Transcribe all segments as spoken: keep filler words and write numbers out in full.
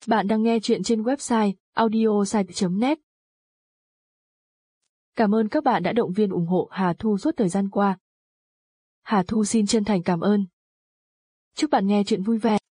Bạn đang nghe chuyện trên website audiosite chấm net. Cảm ơn các bạn đã động viên ủng hộ Hà Thu suốt thời gian qua. Hà Thu xin chân thành cảm ơn. Chúc bạn nghe chuyện vui vẻ.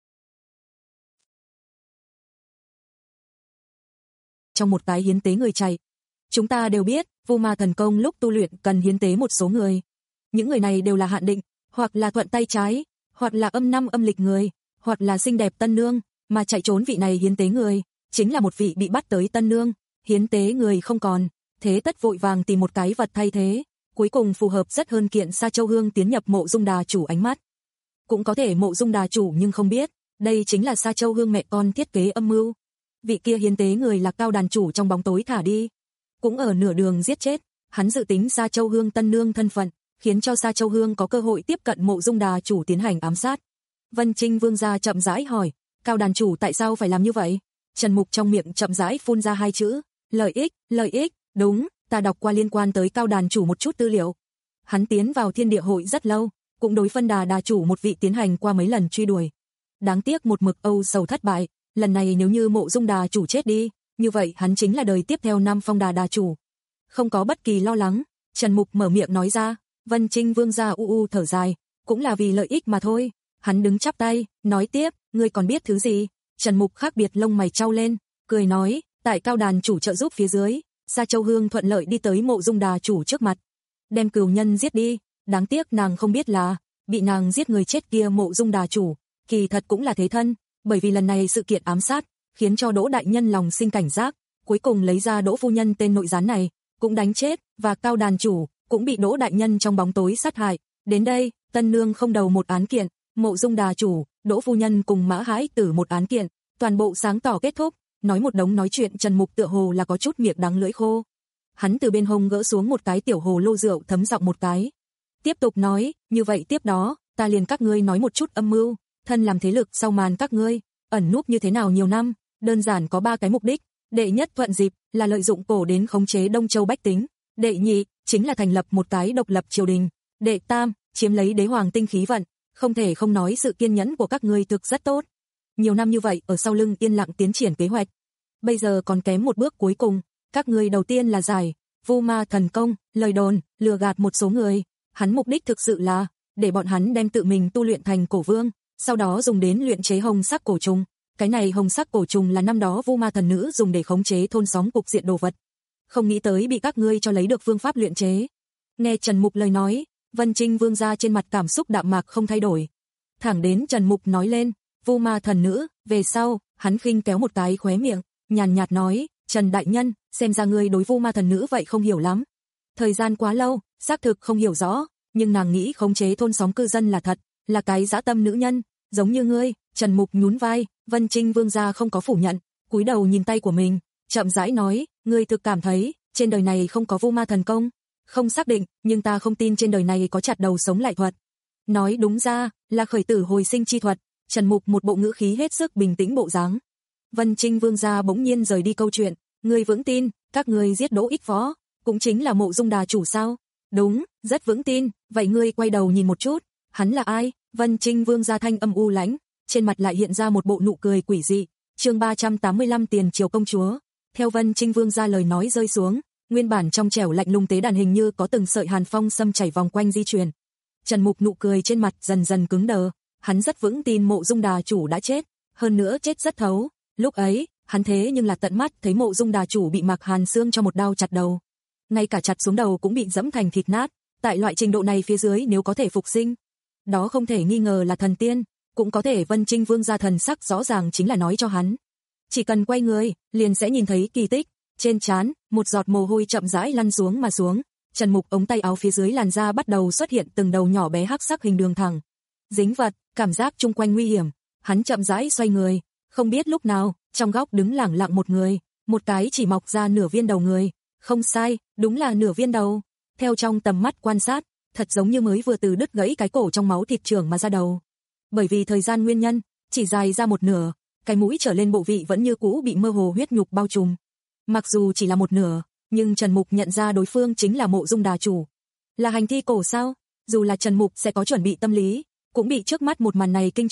Trong một cái hiến tế người chạy, chúng ta đều biết, vô ma thần công lúc tu luyện cần hiến tế một số người. Những người này đều là hạn định, hoặc là thuận tay trái, hoặc là âm năm âm lịch người, hoặc là xinh đẹp tân nương, mà chạy trốn vị này hiến tế người, chính là một vị bị bắt tới tân nương, hiến tế người không còn, thế tất vội vàng tìm một cái vật thay thế, cuối cùng phù hợp rất hơn kiện Sa Châu Hương tiến nhập Mộ Dung Đà chủ ánh mắt. Cũng có thể Mộ Dung Đà chủ nhưng không biết, đây chính là Sa Châu Hương mẹ con thiết kế âm mưu. Vị kia hiến tế người là Cao đàn chủ trong bóng tối thả đi, cũng ở nửa đường giết chết, hắn dự tính Sa Châu Hương tân nương thân phận, khiến cho Sa Châu Hương có cơ hội tiếp cận Mộ Dung Đà chủ tiến hành ám sát. Vân Trinh Vương gia chậm rãi hỏi, Cao đàn chủ tại sao phải làm như vậy? Trần Mục trong miệng chậm rãi phun ra hai chữ, lợi ích, lợi ích, đúng, ta đọc qua liên quan tới Cao đàn chủ một chút tư liệu. Hắn tiến vào Thiên Địa hội rất lâu, cũng đối Phân Đà đà chủ một vị tiến hành qua mấy lần truy đuổi. Đáng tiếc một mực âu sầu thất bại, lần này nếu như Mộ Dung Đà chủ chết đi, như vậy hắn chính là đời tiếp theo Nam Phong Đà đà chủ. Không có bất kỳ lo lắng, Trần Mục mở miệng nói ra, Vân Trinh Vương gia u u thở dài, cũng là vì lợi ích mà thôi. Hắn đứng chắp tay, nói tiếp, ngươi còn biết thứ gì? Trần Mục khác biệt lông mày trao lên, cười nói, tại Cao đàn chủ trợ giúp phía dưới, Sa Châu Hương thuận lợi đi tới Mộ Dung Đà chủ trước mặt, đem cừu nhân giết đi. Đáng tiếc nàng không biết là, bị nàng giết người chết kia Mộ Dung Đà chủ, kỳ thật cũng là thế thân, bởi vì lần này sự kiện ám sát, khiến cho Đỗ đại nhân lòng sinh cảnh giác, cuối cùng lấy ra Đỗ phu nhân tên nội gián này, cũng đánh chết, và Cao đàn chủ cũng bị Đỗ đại nhân trong bóng tối sát hại. Đến đây, tân nương không đầu một án kiện, Mộ Dung Đà chủ, Đỗ phu nhân cùng Mã Hãi Tử một án kiện, toàn bộ sáng tỏ kết thúc. Nói một đống nói chuyện, Trần Mục tựa hồ là có chút miệng đắng lưỡi khô. Hắn từ bên hông gỡ xuống một cái tiểu hồ lô rượu, thấm giọng một cái, tiếp tục nói, như vậy tiếp đó, ta liền các ngươi nói một chút âm mưu, thân làm thế lực sau màn các ngươi, ẩn núp như thế nào nhiều năm, đơn giản có ba cái mục đích. Đệ nhất, thuận dịp, là lợi dụng cổ đến khống chế Đông Châu bách tính. Đệ nhị, chính là thành lập một cái độc lập triều đình. Đệ tam, chiếm lấy đế hoàng tinh khí vận. Không thể không nói sự kiên nhẫn của các ngươi thực rất tốt. Nhiều năm như vậy ở sau lưng yên lặng tiến triển kế hoạch. Bây giờ còn kém một bước cuối cùng, các ngươi đầu tiên là giải Vu Ma thần công, lời đồn, lừa gạt một số người. Hắn mục đích thực sự là để bọn hắn đem tự mình tu luyện thành cổ vương, sau đó dùng đến luyện chế hồng sắc cổ trùng. Cái này hồng sắc cổ trùng là năm đó Vu Ma thần nữ dùng để khống chế thôn xóm cục diện đồ vật. Không nghĩ tới bị các ngươi cho lấy được phương pháp luyện chế. Nghe Trần Mục lời nói, Vân Trinh Vương gia trên mặt cảm xúc đạm mạc không thay đổi. Thẳng đến Trần Mục nói lên, Vu Ma thần nữ, về sau, hắn khinh kéo một cái khóe miệng, nhàn nhạt nói, Trần đại nhân, xem ra ngươi đối Vu Ma thần nữ vậy không hiểu lắm. Thời gian quá lâu, xác thực không hiểu rõ, nhưng nàng nghĩ khống chế thôn xóm cư dân là thật, là cái dã tâm nữ nhân, giống như ngươi. Trần Mục nhún vai, Vân Trinh Vương gia không có phủ nhận, cúi đầu nhìn tay của mình, chậm rãi nói, ngươi thực cảm thấy, trên đời này không có Vu Ma thần công? Không xác định, nhưng ta không tin trên đời này có chặt đầu sống lại thuật. Nói đúng ra, là khởi tử hồi sinh chi thuật. Trần Mục một bộ ngữ khí hết sức bình tĩnh bộ dáng. Vân Trinh Vương gia bỗng nhiên rời đi câu chuyện, ngươi vững tin, các ngươi giết Đỗ Ích Võ, cũng chính là Mộ Dung Đà chủ sao? Đúng, rất vững tin, vậy ngươi quay đầu nhìn một chút, hắn là ai? Vân Trinh Vương gia thanh âm u lãnh, trên mặt lại hiện ra một bộ nụ cười quỷ dị. Chương ba trăm tám mươi lăm Tiền triều công chúa. Theo Vân Trinh Vương gia lời nói rơi xuống, nguyên bản trong trẻo lạnh lùng tế đàn hình như có từng sợi hàn phong xâm chảy vòng quanh di chuyển. Trần Mục nụ cười trên mặt dần dần cứng đờ, hắn rất vững tin Mộ Dung Đà chủ đã chết, hơn nữa chết rất thấu. Lúc ấy, hắn thế nhưng là tận mắt thấy Mộ Dung Đà chủ bị Mạc Hàn Xương cho một đao chặt đầu, ngay cả chặt xuống đầu cũng bị dẫm thành thịt nát. Tại loại trình độ này phía dưới nếu có thể phục sinh, đó không thể nghi ngờ là thần tiên, cũng có thể Vân Trinh Vương gia thần sắc rõ ràng chính là nói cho hắn, chỉ cần quay người, liền sẽ nhìn thấy kỳ tích. Trên trán, một giọt mồ hôi chậm rãi lăn xuống mà xuống. Trần Mục ống tay áo phía dưới làn da bắt đầu xuất hiện từng đầu nhỏ bé hắc sắc hình đường thẳng, dính vật, cảm giác chung quanh nguy hiểm. Hắn chậm rãi xoay người, không biết lúc nào, trong góc đứng lẳng lặng một người, một cái chỉ mọc ra nửa viên đầu người. Không sai, đúng là nửa viên đầu. Theo trong tầm mắt quan sát, thật giống như mới vừa từ đứt gãy cái cổ trong máu thịt trưởng mà ra đầu. Bởi vì thời gian nguyên nhân, chỉ dài ra một nửa, cái mũi trở lên bộ vị vẫn như cũ bị mơ hồ huyết nhục bao trùm. Mặc dù chỉ là một nửa, nhưng Trần Mục nhận ra đối phương chính là Mộ Dung Đà chủ. Là hành thi cổ sao? Dù là Trần Mục sẽ có chuẩn bị tâm lý, cũng bị trước mắt một màn này kinh trụ.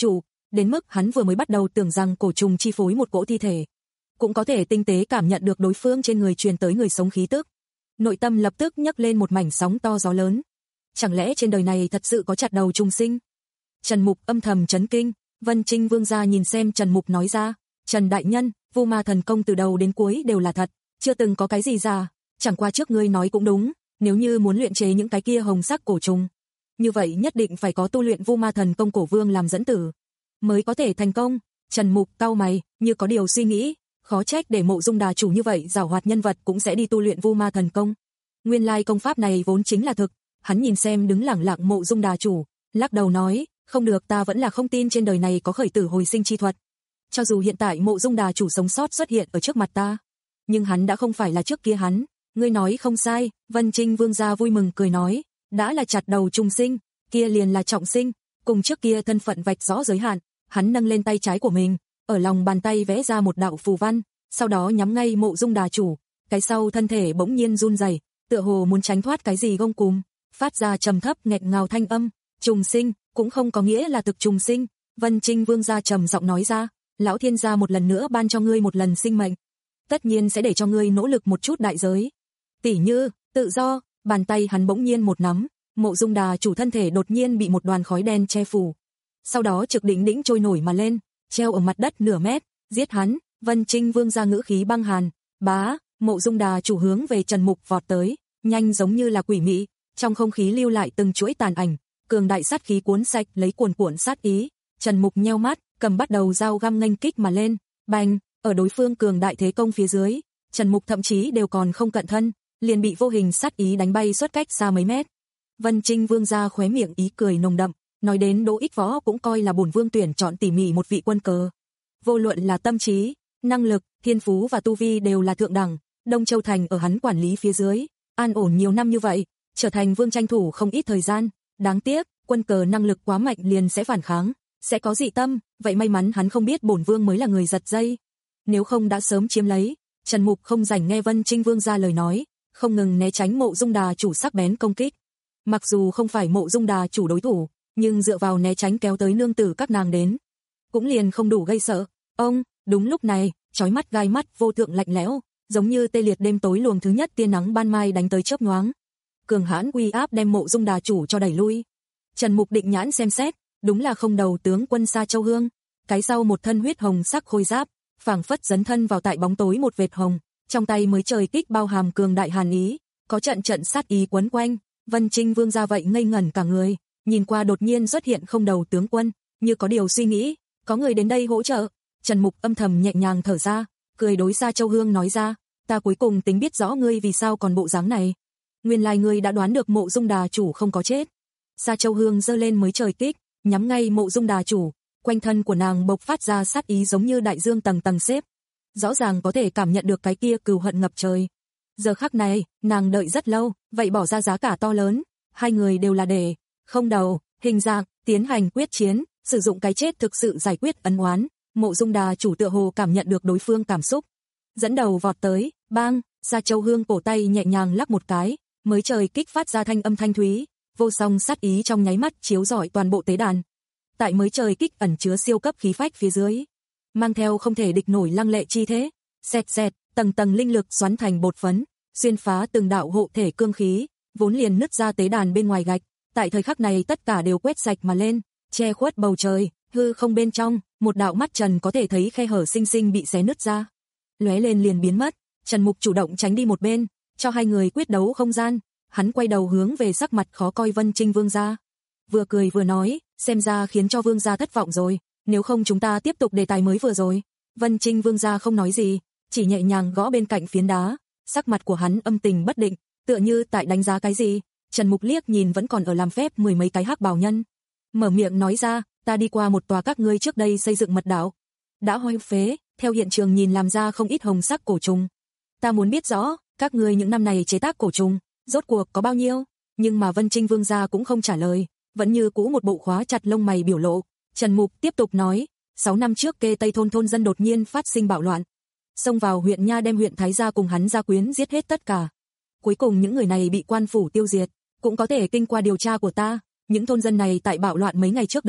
đến mức hắn vừa mới bắt đầu tưởng rằng cổ trùng chi phối một cỗ thi thể, cũng có thể tinh tế cảm nhận được đối phương trên người truyền tới người sống khí tức. Nội tâm lập tức nhấc lên một mảnh sóng to gió lớn. Chẳng lẽ trên đời này thật sự có chặt đầu trùng sinh? Trần Mục âm thầm chấn kinh. Vân Trinh Vương gia nhìn xem Trần Mục nói ra, Trần đại nhân, Vu Ma thần công từ đầu đến cuối đều là thật, chưa từng có cái gì giả, chẳng qua trước ngươi nói cũng đúng, nếu như muốn luyện chế những cái kia hồng sắc cổ trùng, như vậy nhất định phải có tu luyện Vu Ma thần công cổ vương làm dẫn tử, mới có thể thành công. Trần Mục cau mày, như có điều suy nghĩ, khó trách để Mộ Dung Đà chủ như vậy giàu hoạt nhân vật cũng sẽ đi tu luyện Vu Ma thần công. Nguyên lai công pháp này vốn chính là thực. Hắn nhìn xem đứng lẳng lặng Mộ Dung Đà chủ, lắc đầu nói, không được, ta vẫn là không tin trên đời này có khởi tử hồi sinh chi thuật. Cho dù hiện tại Mộ Dung Đà chủ sống sót xuất hiện ở trước mặt ta, nhưng hắn đã không phải là trước kia hắn. Ngươi nói không sai. Vân Trinh Vương gia vui mừng cười nói, đã là chặt đầu trùng sinh, kia liền là trọng sinh, cùng trước kia thân phận vạch rõ giới hạn. Hắn nâng lên tay trái của mình, ở lòng bàn tay vẽ ra một đạo phù văn, sau đó nhắm ngay Mộ Dung Đà chủ, cái sau thân thể bỗng nhiên run rẩy, tựa hồ muốn tránh thoát cái gì gông cùm, phát ra trầm thấp nghẹt ngào thanh âm. Trùng sinh cũng không có nghĩa là thực trùng sinh. Vân Trinh Vương gia trầm giọng nói ra, lão thiên gia một lần nữa ban cho ngươi một lần sinh mệnh, tất nhiên sẽ để cho ngươi nỗ lực một chút đại giới, tỉ như tự do. Bàn tay hắn bỗng nhiên một nắm, Mộ Dung Đà chủ thân thể đột nhiên bị một đoàn khói đen che phủ, sau đó trực đỉnh đỉnh trôi nổi mà lên, treo ở mặt đất nửa mét. Giết hắn. Vân Trinh Vương gia ngữ khí băng hàn. Bá. Mộ Dung Đà chủ hướng về Trần Mục vọt tới, nhanh giống như là quỷ mị, trong không khí lưu lại từng chuỗi tàn ảnh, cường đại sát khí cuốn sạch lấy cuồn cuộn sát ý. Trần Mục nheo mắt, cầm bắt đầu dao găm nghênh kích mà lên. Bành. Ở đối phương cường đại thế công phía dưới, Trần Mục thậm chí đều còn không cận thân, liền bị vô hình sát ý đánh bay suốt cách xa mấy mét. Vân Trinh Vương gia khóe miệng ý cười nồng đậm, nói đến Đỗ Ích Võ cũng coi là bổn vương tuyển chọn tỉ mỉ một vị quân cờ. Vô luận là tâm trí, năng lực, thiên phú và tu vi đều là thượng đẳng. Đông Châu thành ở hắn quản lý phía dưới, an ổn nhiều năm như vậy, trở thành vương tranh thủ không ít thời gian. Đáng tiếc, quân cờ năng lực quá mạnh liền sẽ phản kháng, sẽ có dị tâm, vậy may mắn hắn không biết bổn vương mới là người giật dây, nếu không đã sớm chiếm lấy. Trần Mục không rảnh nghe Vân Trinh Vương gia lời nói, không ngừng né tránh Mộ Dung Đà chủ sắc bén công kích. Mặc dù không phải Mộ Dung Đà chủ đối thủ, nhưng dựa vào né tránh kéo tới nương tử các nàng đến, cũng liền không đủ gây sợ. Ông, đúng lúc này, chói mắt gai mắt vô thượng lạnh lẽo, giống như tê liệt đêm tối luồng thứ nhất tia nắng ban mai đánh tới chớp nhoáng. Cường hãn uy áp đem Mộ Dung Đà chủ cho đẩy lui. Trần Mục định nhãn xem xét, đúng là không đầu tướng quân Sa Châu Hương, cái sau một thân huyết hồng sắc khôi giáp, phảng phất dấn thân vào tại bóng tối một vệt hồng, trong tay mới trời kích bao hàm cường đại hàn ý, có trận trận sát ý quấn quanh. Vân Trinh Vương gia vậy ngây ngẩn cả người, nhìn qua đột nhiên xuất hiện không đầu tướng quân, như có điều suy nghĩ, có người đến đây hỗ trợ. Trần Mục âm thầm nhẹ nhàng thở ra, cười đối Sa Châu Hương nói ra, ta cuối cùng tính biết rõ ngươi vì sao còn bộ dáng này. Nguyên lai ngươi đã đoán được Mộ Dung Đà chủ không có chết. Sa Châu Hương giơ lên mới trời kích, nhắm ngay Mộ Dung Đà chủ, quanh thân của nàng bộc phát ra sát ý giống như đại dương tầng tầng xếp, rõ ràng có thể cảm nhận được cái kia cừu hận ngập trời. Giờ khắc này, nàng đợi rất lâu, vậy bỏ ra giá cả to lớn, hai người đều là để không đầu, hình dạng, tiến hành quyết chiến, sử dụng cái chết thực sự giải quyết ân oán. Mộ Dung Đà chủ tựa hồ cảm nhận được đối phương cảm xúc, dẫn đầu vọt tới. Bang. Sa Châu Hương cổ tay nhẹ nhàng lắc một cái, mới trời kích phát ra thanh âm thanh thúy, vô song sát ý trong nháy mắt chiếu rọi toàn bộ tế đàn. Tại mới trời kích ẩn chứa siêu cấp khí phách phía dưới, mang theo không thể địch nổi lăng lệ chi thế, xẹt xẹt, tầng tầng linh lực xoắn thành bột phấn, xuyên phá từng đạo hộ thể cương khí, vốn liền nứt ra tế đàn bên ngoài gạch, tại thời khắc này tất cả đều quét sạch mà lên, che khuất bầu trời. Hư không bên trong, một đạo mắt trần có thể thấy khe hở xinh xinh bị xé nứt ra, lóe lên liền biến mất. Trần Mục chủ động tránh đi một bên, cho hai người quyết đấu không gian. Hắn quay đầu hướng về sắc mặt khó coi Vân Trinh Vương gia, vừa cười vừa nói, xem ra khiến cho Vương gia thất vọng rồi, nếu không chúng ta tiếp tục đề tài mới vừa rồi. Vân Trinh Vương gia không nói gì, chỉ nhẹ nhàng gõ bên cạnh phiến đá, sắc mặt của hắn âm tình bất định, tựa như tại đánh giá cái gì. Trần Mục liếc nhìn vẫn còn ở làm phép mười mấy cái hắc bào nhân, mở miệng nói ra, ta đi qua một tòa các ngươi trước đây xây dựng mật đảo, đã hoang phế, theo hiện trường nhìn làm ra không ít hồng sắc cổ trùng. Ta muốn biết rõ, các ngươi những năm này chế tác cổ trùng, rốt cuộc có bao nhiêu? Nhưng mà Vân Trinh Vương gia cũng không trả lời, vẫn như cũ một bộ khóa chặt lông mày biểu lộ. Trần Mục tiếp tục nói, sáu năm trước Kê Tây thôn thôn dân đột nhiên phát sinh bạo loạn, xông vào huyện Nha đem huyện Thái gia cùng hắn gia quyến giết hết tất cả. Cuối cùng những người này bị quan phủ tiêu diệt, cũng có thể kinh qua điều tra của ta, những thôn dân này tại bạo loạn mấy ngày trước đây,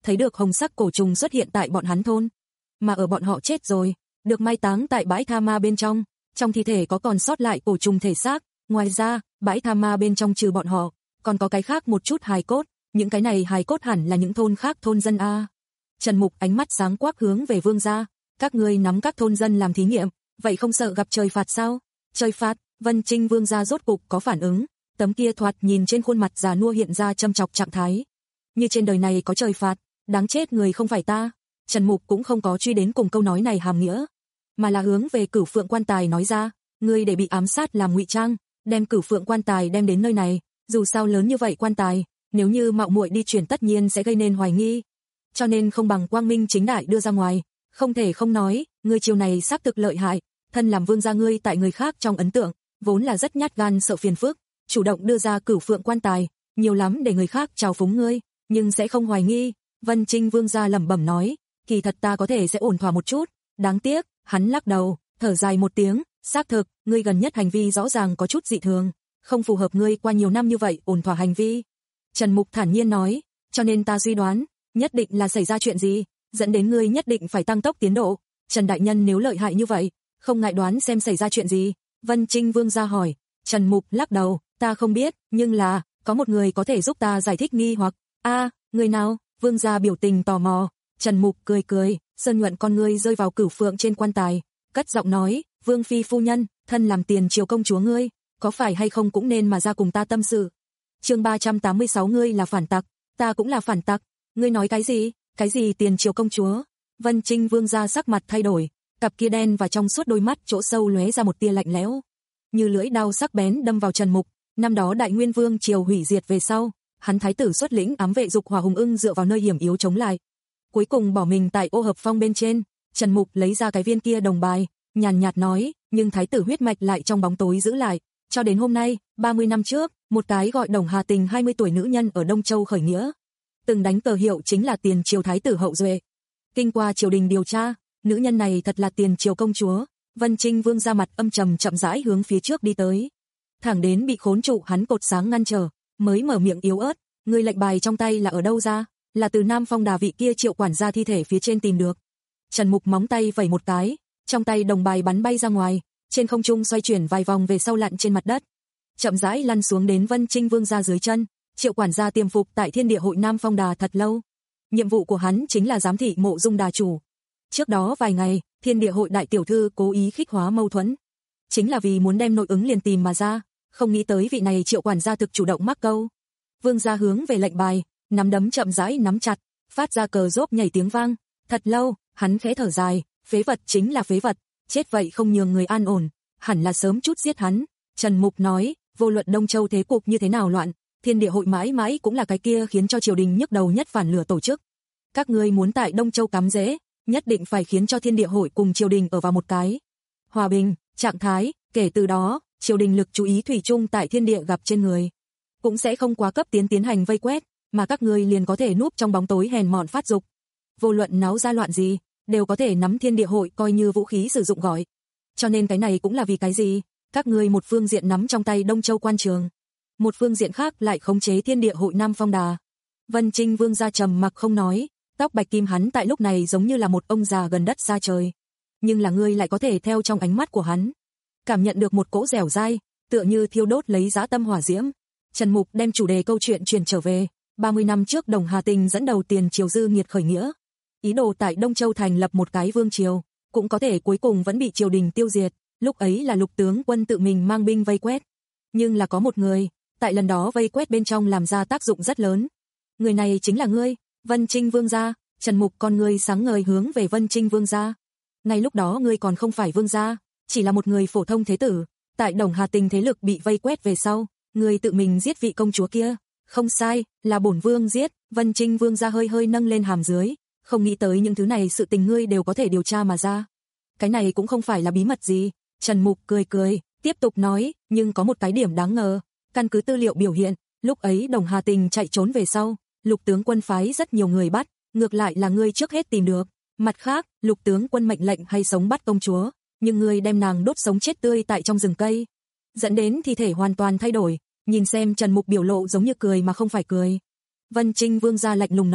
thấy được hồng sắc cổ trùng xuất hiện tại bọn hắn thôn. Mà ở bọn họ chết rồi, được mai táng tại bãi tha ma bên trong, trong thi thể có còn sót lại cổ trùng thể xác, ngoài ra, bãi tha ma bên trong trừ bọn họ, còn có cái khác một chút hài cốt, những cái này hài cốt hẳn là những thôn khác thôn dân a. Trần Mục ánh mắt sáng quắc hướng về Vương gia, các ngươi nắm các thôn dân làm thí nghiệm, vậy không sợ gặp trời phạt sao? Trời phạt? Vân Trinh Vương gia rốt cục có phản ứng, tấm kia thoạt nhìn trên khuôn mặt già nua hiện ra châm chọc trạng thái. Như trên đời này có trời phạt, đáng chết người không phải ta. Trần Mục cũng không có truy đến cùng câu nói này hàm nghĩa, mà là hướng về Cửu Phượng quan tài nói ra, ngươi để bị ám sát làm ngụy trang, đem Cửu Phượng quan tài đem đến nơi này, dù sao lớn như vậy quan tài, nếu như mạo muội đi chuyển tất nhiên sẽ gây nên hoài nghi, cho nên không bằng quang minh chính đại đưa ra ngoài. Không thể không nói, ngươi chiều này xác thực lợi hại, thân làm vương gia ngươi tại người khác trong ấn tượng, vốn là rất nhát gan sợ phiền phức, chủ động đưa ra Cửu Phượng quan tài, nhiều lắm để người khác chào phúng ngươi, nhưng sẽ không hoài nghi. Vân Trinh Vương gia lẩm bẩm nói, kỳ thật ta có thể sẽ ổn thỏa một chút, đáng tiếc, hắn lắc đầu, thở dài một tiếng, xác thực, ngươi gần nhất hành vi rõ ràng có chút dị thường, không phù hợp ngươi qua nhiều năm như vậy ổn thỏa hành vi. Trần Mục thản nhiên nói, cho nên ta suy đoán, nhất định là xảy ra chuyện gì, dẫn đến ngươi nhất định phải tăng tốc tiến độ. Trần đại nhân nếu lợi hại như vậy, không ngại đoán xem xảy ra chuyện gì. Vân Trinh Vương gia hỏi. Trần Mục lắc đầu, ta không biết, nhưng là, có một người có thể giúp ta giải thích nghi hoặc. A, người nào? Vương gia biểu tình tò mò. Trần Mục cười cười, sơn nhuận con ngươi rơi vào Cửu Phượng trên quan tài, cất giọng nói, Vương phi phu nhân, thân làm tiền triều công chúa ngươi, có phải hay không cũng nên mà ra cùng ta tâm sự. Chương ba trăm tám mươi sáu ngươi là phản tặc, ta cũng là phản tặc. Ngươi nói cái gì? Cái gì tiền triều công chúa? Vân Trinh Vương gia sắc mặt thay đổi, cặp kia đen và trong suốt đôi mắt chỗ sâu lóe ra một tia lạnh lẽo, như lưỡi đao sắc bén đâm vào Trần Mục. Năm đó Đại Nguyên Vương triều hủy diệt về sau, hắn thái tử xuất lĩnh ám vệ dục hỏa hùng ưng dựa vào nơi hiểm yếu chống lại, cuối cùng bỏ mình tại Ô Hợp Phong bên trên. Trần Mục lấy ra cái viên kia đồng bài, nhàn nhạt nói, nhưng thái tử huyết mạch lại trong bóng tối giữ lại, cho đến hôm nay, ba mươi năm trước, một cái gọi Đồng Hà Tình hai mươi tuổi nữ nhân ở Đông Châu khởi nghĩa, từng đánh cờ hiệu chính là tiền triều thái tử hậu duệ. Kinh qua triều đình điều tra, nữ nhân này thật là tiền triều công chúa. Vân Trinh Vương ra mặt âm trầm chậm rãi hướng phía trước đi tới, thẳng đến bị khốn trụ hắn cột sáng ngăn trở, mới mở miệng yếu ớt, người lệnh bài trong tay là ở đâu ra? Là từ Nam Phong Đà vị kia Triệu quản gia thi thể phía trên tìm được. Trần Mục móng tay vẩy một cái, trong tay đồng bài bắn bay ra ngoài, trên không trung xoay chuyển vài vòng về sau lặn trên mặt đất, chậm rãi lăn xuống đến Vân Trinh Vương gia dưới chân. Triệu quản gia tiềm phục tại Thiên Địa hội Nam Phong Đà thật lâu, nhiệm vụ của hắn chính là giám thị Mộ Dung đà chủ. Trước đó vài ngày, Thiên Địa hội đại tiểu thư cố ý khích hóa mâu thuẫn, chính là vì muốn đem nội ứng liền tìm mà ra, không nghĩ tới vị này Triệu quản gia thực chủ động mắc câu. Vương gia hướng về lệnh bài, nắm đấm chậm rãi nắm chặt, phát ra cờ rốp nhảy tiếng vang. Thật lâu, hắn khẽ thở dài, phế vật chính là phế vật, chết vậy không nhường người an ổn, hẳn là sớm chút giết hắn. Trần Mục nói, vô luận Đông Châu thế cục như thế nào loạn, Thiên Địa hội mãi mãi cũng là cái kia khiến cho triều đình nhức đầu nhất phản lửa tổ chức. Các ngươi muốn tại Đông Châu cắm rễ, nhất định phải khiến cho Thiên Địa hội cùng triều đình ở vào một cái hòa bình trạng thái, kể từ đó, triều đình lực chú ý thủy chung tại thiên địa gặp trên người, cũng sẽ không quá cấp tiến tiến hành vây quét, mà các ngươi liền có thể núp trong bóng tối hèn mọn phát dục. Vô luận náo ra loạn gì, đều có thể nắm Thiên Địa hội coi như vũ khí sử dụng gọi. Cho nên cái này cũng là vì cái gì, các ngươi một phương diện nắm trong tay Đông Châu quan trường, một phương diện khác lại khống chế Thiên Địa hội Nam Phong Đà. Vân Trinh Vương gia trầm mặc không nói, tóc bạch kim hắn tại lúc này giống như là một ông già gần đất xa trời, nhưng là ngươi lại có thể theo trong ánh mắt của hắn cảm nhận được một cỗ dẻo dai, tựa như thiêu đốt lấy dã tâm hỏa diễm. Trần Mục đem chủ đề câu chuyện truyền trở về, ba mươi năm trước Đồng Hà Tình dẫn đầu tiền triều dư nghiệt khởi nghĩa, ý đồ tại Đông Châu thành lập một cái vương triều, cũng có thể cuối cùng vẫn bị triều đình tiêu diệt. Lúc ấy là Lục tướng quân tự mình mang binh vây quét, nhưng là có một người tại lần đó vây quét bên trong làm ra tác dụng rất lớn. Người này chính là ngươi, Vân Trinh Vương gia. Trần Mục con ngươi sáng ngời hướng về Vân Trinh Vương gia. Ngay lúc đó ngươi còn không phải vương gia, chỉ là một người phổ thông thế tử, tại Đồng Hà Tình thế lực bị vây quét về sau, ngươi tự mình giết vị công chúa kia. Không sai, là bổn vương giết. Vân Trinh Vương gia hơi hơi nâng lên hàm dưới, không nghĩ tới những thứ này sự tình ngươi đều có thể điều tra mà ra. Cái này cũng không phải là bí mật gì. Trần Mục cười cười, tiếp tục nói, nhưng có một cái điểm đáng ngờ, căn cứ tư liệu biểu hiện, lúc ấy Đồng Hà Tình chạy trốn về sau, Lục tướng quân phái rất nhiều người bắt, ngược lại là ngươi trước hết tìm được. Mặt khác, Lục tướng quân mệnh lệnh hay sống bắt công chúa, nhưng ngươi đem nàng đốt sống chết tươi tại trong rừng cây, dẫn đến thi thể hoàn toàn thay đổi. Nhìn xem Trần Mục biểu lộ giống như cười mà không phải cười. Vân Trinh Vương gia lạnh lùng nói,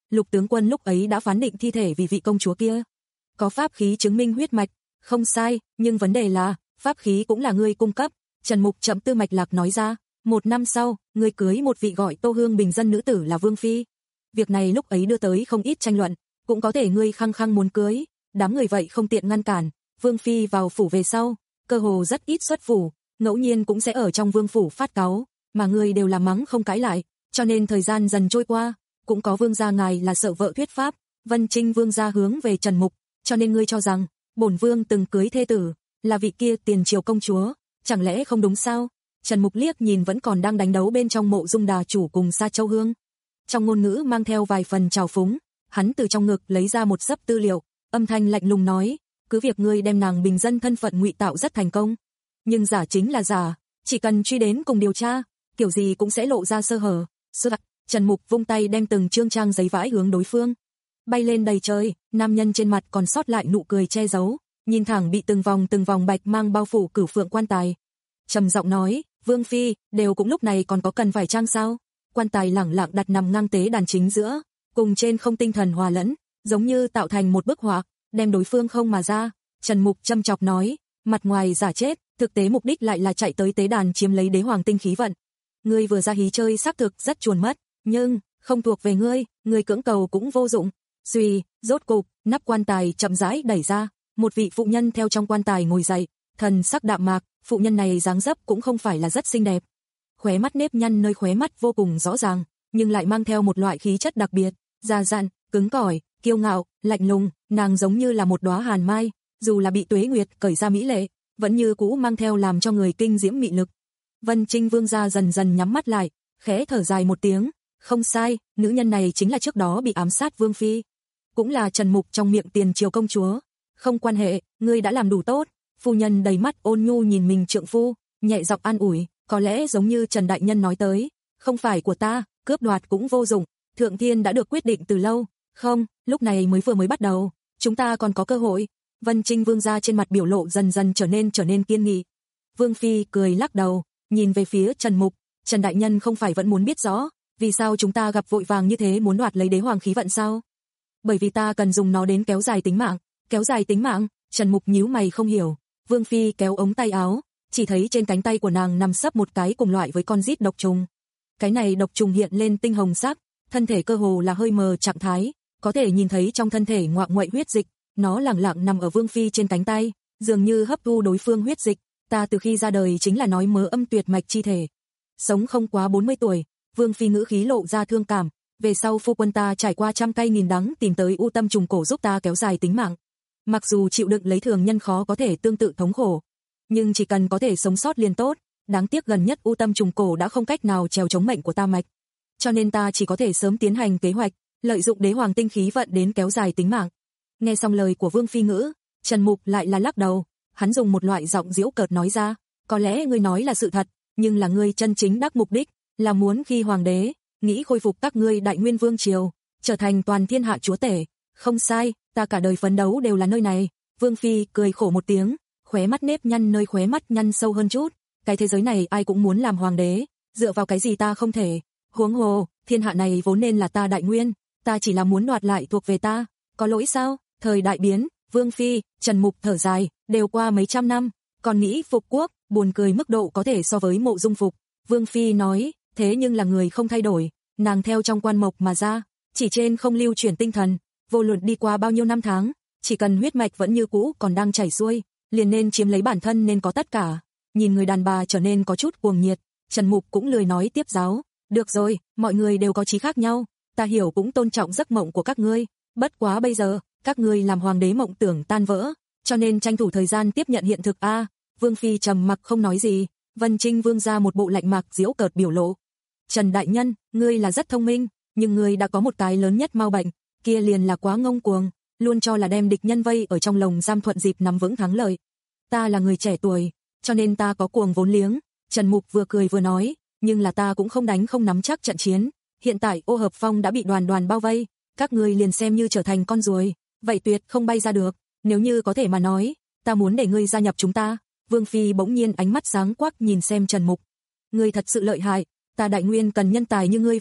Lục tướng quân lúc ấy đã phán định thi thể vì vị công chúa kia. Có pháp khí chứng minh huyết mạch, không sai, nhưng vấn đề là, pháp khí cũng là ngươi cung cấp. Trần Mục chậm tư mạch lạc nói ra, một năm sau, ngươi cưới một vị gọi Tô Hương bình dân nữ tử là Vương Phi. Việc này lúc ấy đưa tới không ít tranh luận, cũng có thể ngươi khăng khăng muốn cưới, đám người vậy không tiện ngăn cản. Vương Phi vào phủ về sau, cơ hồ rất ít xuất phủ, ngẫu nhiên cũng sẽ ở trong vương phủ phát cáu, mà ngươi đều là mắng không cãi lại, cho nên thời gian dần trôi qua, cũng có vương gia ngài là sợ vợ thuyết pháp. Vân Trinh vương gia hướng về Trần Mục, cho nên ngươi cho rằng, bổn vương từng cưới thê tử, là vị kia tiền triều công chúa, chẳng lẽ không đúng sao? Trần Mục liếc nhìn vẫn còn đang đánh đấu bên trong Mộ Dung Đà chủ cùng Sa Châu Hương. Trong ngôn ngữ mang theo vài phần trào phúng, hắn từ trong ngực lấy ra một xấp tư liệu, âm thanh lạnh lùng nói, cứ việc ngươi đem nàng bình dân thân phận ngụy tạo rất thành công, nhưng giả chính là giả, chỉ cần truy đến cùng điều tra, kiểu gì cũng sẽ lộ ra sơ hở. Sơ Trần Mục vung tay đem từng chương trang giấy vãi hướng đối phương. Bay lên đầy trời, nam nhân trên mặt còn sót lại nụ cười che giấu, nhìn thẳng bị từng vòng từng vòng bạch mang bao phủ cửu phượng quan tài. Trầm giọng nói, Vương Phi, đều cũng lúc này còn có cần phải trang sao? Quan tài lẳng lặng đặt nằm ngang tế đàn chính giữa, cùng trên không tinh thần hòa lẫn, giống như tạo thành một bức họa, đem đối phương không mà ra. Trần Mục châm chọc nói, mặt ngoài giả chết, thực tế mục đích lại là chạy tới tế đàn chiếm lấy đế hoàng tinh khí vận. Ngươi vừa ra hí chơi xác thực rất chuồn mất, nhưng không thuộc về ngươi, ngươi cưỡng cầu cũng vô dụng. Suy, rốt cục, nắp quan tài chậm rãi đẩy ra, một vị phụ nhân theo trong quan tài ngồi dậy, thần sắc đạm mạc, phụ nhân này dáng dấp cũng không phải là rất xinh đẹp. Khóe mắt nếp nhăn nơi khóe mắt vô cùng rõ ràng, nhưng lại mang theo một loại khí chất đặc biệt, già dặn, cứng cỏi, kiêu ngạo, lạnh lùng, nàng giống như là một đóa hàn mai, dù là bị tuế nguyệt cởi ra mỹ lệ, vẫn như cũ mang theo làm cho người kinh diễm mị lực. Vân Trinh vương gia dần dần nhắm mắt lại, khẽ thở dài một tiếng, không sai, nữ nhân này chính là trước đó bị ám sát Vương Phi, cũng là Trần Mục trong miệng tiền triều công chúa. Không quan hệ, ngươi đã làm đủ tốt. Phu nhân đầy mắt ôn nhu nhìn mình trượng phu, nhẹ giọng an ủi, có lẽ giống như Trần đại nhân nói tới, không phải của ta, cướp đoạt cũng vô dụng, thượng thiên đã được quyết định từ lâu, không, lúc này mới vừa mới bắt đầu, chúng ta còn có cơ hội. Vân Trinh vương gia trên mặt biểu lộ dần dần trở nên trở nên kiên nghị. Vương Phi cười lắc đầu, nhìn về phía Trần Mục, Trần đại nhân không phải vẫn muốn biết rõ, vì sao chúng ta gặp vội vàng như thế muốn đoạt lấy đế hoàng khí vận sao? Bởi vì ta cần dùng nó đến kéo dài tính mạng. Kéo dài tính mạng? Trần Mục nhíu mày không hiểu. Vương Phi kéo ống tay áo, chỉ thấy trên cánh tay của nàng nằm sấp một cái cùng loại với con rít độc trùng. Cái này độc trùng hiện lên tinh hồng sắc, thân thể cơ hồ là hơi mờ trạng thái, có thể nhìn thấy trong thân thể ngoại ngoại huyết dịch, nó lẳng lặng nằm ở Vương Phi trên cánh tay, dường như hấp thu đối phương huyết dịch. Ta từ khi ra đời chính là nói mớ âm tuyệt mạch chi thể, sống không quá bốn mươi tuổi. Vương Phi ngữ khí lộ ra thương cảm, về sau phu quân ta trải qua trăm cay nghìn đắng tìm tới u tâm trùng cổ giúp ta kéo dài tính mạng. Mặc dù chịu đựng lấy thường nhân khó có thể tương tự thống khổ, nhưng chỉ cần có thể sống sót liền tốt, đáng tiếc gần nhất u tâm trùng cổ đã không cách nào trèo chống mệnh của ta mạch. Cho nên ta chỉ có thể sớm tiến hành kế hoạch, lợi dụng đế hoàng tinh khí vận đến kéo dài tính mạng. Nghe xong lời của Vương Phi ngữ, Trần Mục lại là lắc đầu, hắn dùng một loại giọng giễu cợt nói ra, có lẽ ngươi nói là sự thật, nhưng là ngươi chân chính đắc mục đích là muốn khi hoàng đế, nghĩ khôi phục các ngươi Đại Nguyên Vương triều, trở thành toàn thiên hạ chúa tể. Không sai, ta cả đời phấn đấu đều là nơi này. Vương Phi cười khổ một tiếng, khóe mắt nếp nhăn nơi khóe mắt nhăn sâu hơn chút, cái thế giới này ai cũng muốn làm hoàng đế, dựa vào cái gì ta không thể? Huống hồ, thiên hạ này vốn nên là ta Đại Nguyên, ta chỉ là muốn đoạt lại thuộc về ta, có lỗi sao? Thời đại biến, Vương Phi, Trần Mục thở dài, đều qua mấy trăm năm, còn nghĩ phục quốc, buồn cười mức độ có thể so với Mộ Dung Phục. Vương Phi nói, thế nhưng là người không thay đổi, nàng theo trong quan mộc mà ra, chỉ trên không lưu chuyển tinh thần, vô luận đi qua bao nhiêu năm tháng, chỉ cần huyết mạch vẫn như cũ còn đang chảy xuôi, liền nên chiếm lấy bản thân nên có tất cả. Nhìn người đàn bà trở nên có chút cuồng nhiệt, Trần Mục cũng lười nói tiếp giáo, được rồi, mọi người đều có chí khác nhau, ta hiểu cũng tôn trọng giấc mộng của các ngươi, bất quá bây giờ, các ngươi làm hoàng đế mộng tưởng tan vỡ, cho nên tranh thủ thời gian tiếp nhận hiện thực a. À, Vương Phi trầm mặc không nói gì. Vân Trinh vương ra một bộ lạnh mạc giễu cợt biểu lộ. Trần đại nhân, ngươi là rất thông minh, nhưng ngươi đã có một cái lớn nhất mau bệnh, kia liền là quá ngông cuồng, luôn cho là đem địch nhân vây ở trong lồng giam thuận dịp nắm vững thắng lợi. Ta là người trẻ tuổi, cho nên ta có cuồng vốn liếng. Trần Mục vừa cười vừa nói, nhưng là ta cũng không đánh không nắm chắc trận chiến. Hiện tại Ô Hợp Phong đã bị đoàn đoàn bao vây, các ngươi liền xem như trở thành con ruồi, vậy tuyệt không bay ra được. Nếu như có thể mà nói, ta muốn để ngươi gia nhập chúng ta. Vương Phi bỗng nhiên ánh mắt sáng quắc nhìn xem Trần Mục. Ngươi thật sự lợi hại, ta Đại Nguyên cần nhân tài như ngươi vậy.